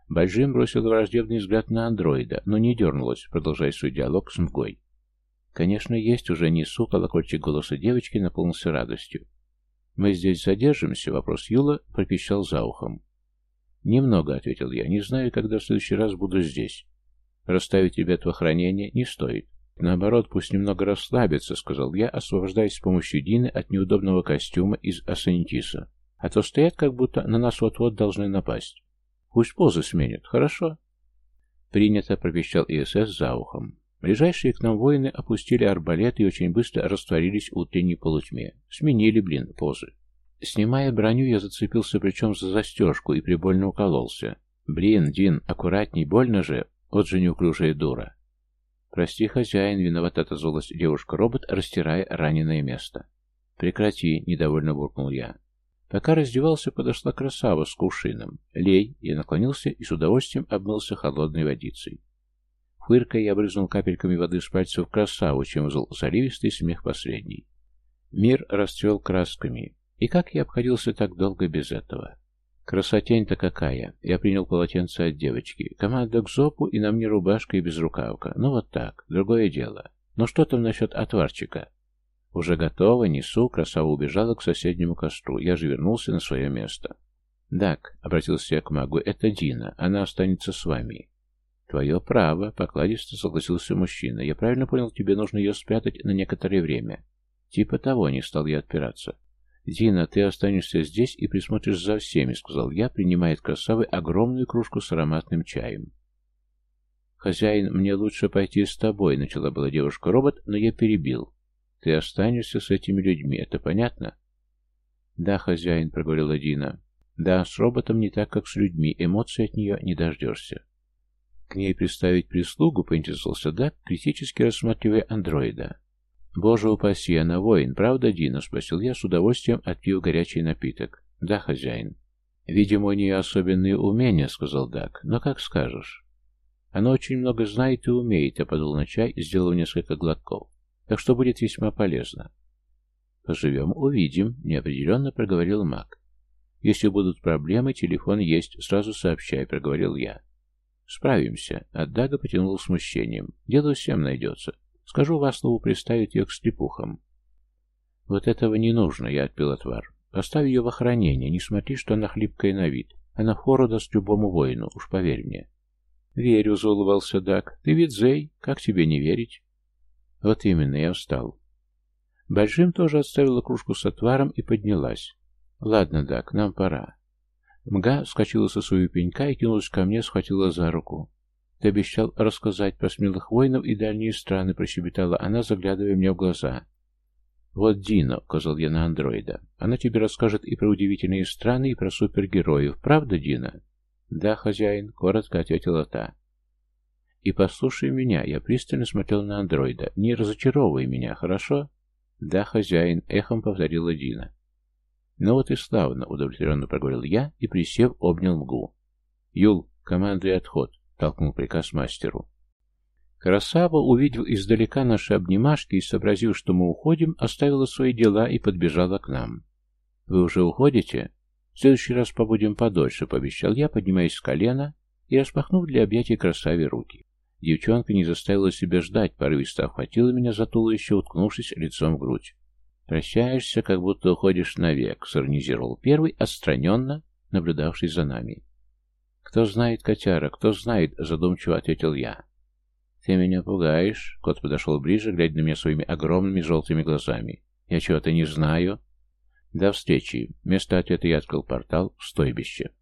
[SPEAKER 1] Бальжим бросил враждебный взгляд на андроида, но не дернулась, продолжая свой диалог с Мгой. «Конечно, есть уже несу», — колокольчик голоса девочки наполнился радостью. «Мы здесь задержимся?» — вопрос Юла пропищал за ухом. «Немного», — ответил я, — «не знаю, когда в следующий раз буду здесь. Расставить ребят в охранение не стоит. Наоборот, пусть немного расслабятся», — сказал я, освобождаясь с помощью Дины от неудобного костюма из Ассанитиса. «А то стоят, как будто на нас вот-вот должны напасть. Пусть позы сменят, хорошо?» «Принято», — пропищал ИСС за ухом. Ближайшие к нам воины опустили арбалеты и очень быстро растворились в утренней полутьме. Сменили, блин, позы. Снимая броню, я зацепился плечом за застежку и прибольно укололся. «Блин, Дин, аккуратней, больно же! Вот же неуклюжая дура!» «Прости, хозяин», — виновато отозвалась девушка-робот, растирая раненое место. «Прекрати», — недовольно буркнул я. Пока раздевался, подошла красава с кувшином. «Лей», — я наклонился и с удовольствием обмылся холодной водицей. Фыркая, я брызнул капельками воды с пальцев красаву, чем вызвал заливистый смех последний. Мир расцвел красками. И как я обходился так долго без этого? Красотень-то какая! Я принял полотенце от девочки. Команда к зопу, и на мне рубашка и безрукавка. Ну вот так, другое дело. Но что там насчет отварчика? Уже готово, несу. Красава убежала к соседнему костру. Я же вернулся на свое место. «Дак», — обратился я к магу, — «это Дина. Она останется с вами». «Твое право», — покладисто согласился мужчина. «Я правильно понял, тебе нужно ее спрятать на некоторое время?» «Типа того», — не стал я отпираться. «Дина, ты останешься здесь и присмотришь за всеми», — сказал я, принимая от красавы огромную кружку с ароматным чаем. «Хозяин, мне лучше пойти с тобой», — начала была девушка-робот, но я перебил. «Ты останешься с этими людьми, это понятно?» «Да, хозяин», — проговорила Дина. «Да, с роботом не так, как с людьми, эмоций от нее не дождешься». «К ней приставить прислугу?» — поинтересовался Дак, критически рассматривая андроида. «Боже упаси, она воин, правда, Дина?» — спросил я, с удовольствием отпив горячий напиток. «Да, хозяин». «Видимо, у нее особенные умения», — сказал Дак, — «но как скажешь». «Она очень много знает и умеет», — я подул на чай, сделав несколько глотков. «Так что будет весьма полезно». «Поживем, увидим», — неопределенно проговорил маг. «Если будут проблемы, телефон есть, сразу сообщай», — проговорил я. «Справимся», — от Дага потянул смущением. «Дело всем найдется. Скажу Васлову приставить ее к слепухам». «Вот этого не нужно», — я отпил отвар. «Поставь ее в охранение, не смотри, что она хлипкая на вид. Она фору даст любому воину, уж поверь мне». «Верю», — заулыбался Даг. «Ты ведь Зей, как тебе не верить?» «Вот именно, я встал». Бальжим тоже отставила кружку с отваром и поднялась. «Ладно, Даг, нам пора». Мга вскочила со своего пенька и кинулась ко мне, схватила за руку. «Ты обещал рассказать про смелых воинов и дальние страны», — прощебетала она, заглядывая мне в глаза. «Вот Дина», — указал я на андроида. «Она тебе расскажет и про удивительные страны, и про супергероев. Правда, Дина?» «Да, хозяин», — коротко ответила та. «И послушай меня», — я пристально смотрел на андроида. «Не разочаровывай меня, хорошо?» «Да, хозяин», — эхом повторила Дина. «Ну вот и славно», — удовлетворенно проговорил я и, присев, обнял Мгу. «Юл, командуй отход», — толкнул приказ мастеру. Красава, увидев издалека наши обнимашки и сообразив, что мы уходим, оставила свои дела и подбежала к нам. «Вы уже уходите? В следующий раз побудем подольше», — пообещал я, поднимаясь с колена и распахнув для объятий красаве руки. Девчонка не заставила себя ждать, порывисто охватила меня за туловище, уткнувшись лицом в грудь. «Прощаешься, как будто уходишь навек», — сиронизировал первый, отстраненно наблюдавший за нами. «Кто знает, котяра, кто знает», — задумчиво ответил я. «Ты меня пугаешь», — кот подошел ближе, глядя на меня своими огромными желтыми глазами. «Я чего-то не знаю». «До встречи». Вместо ответа я открыл портал в стойбище.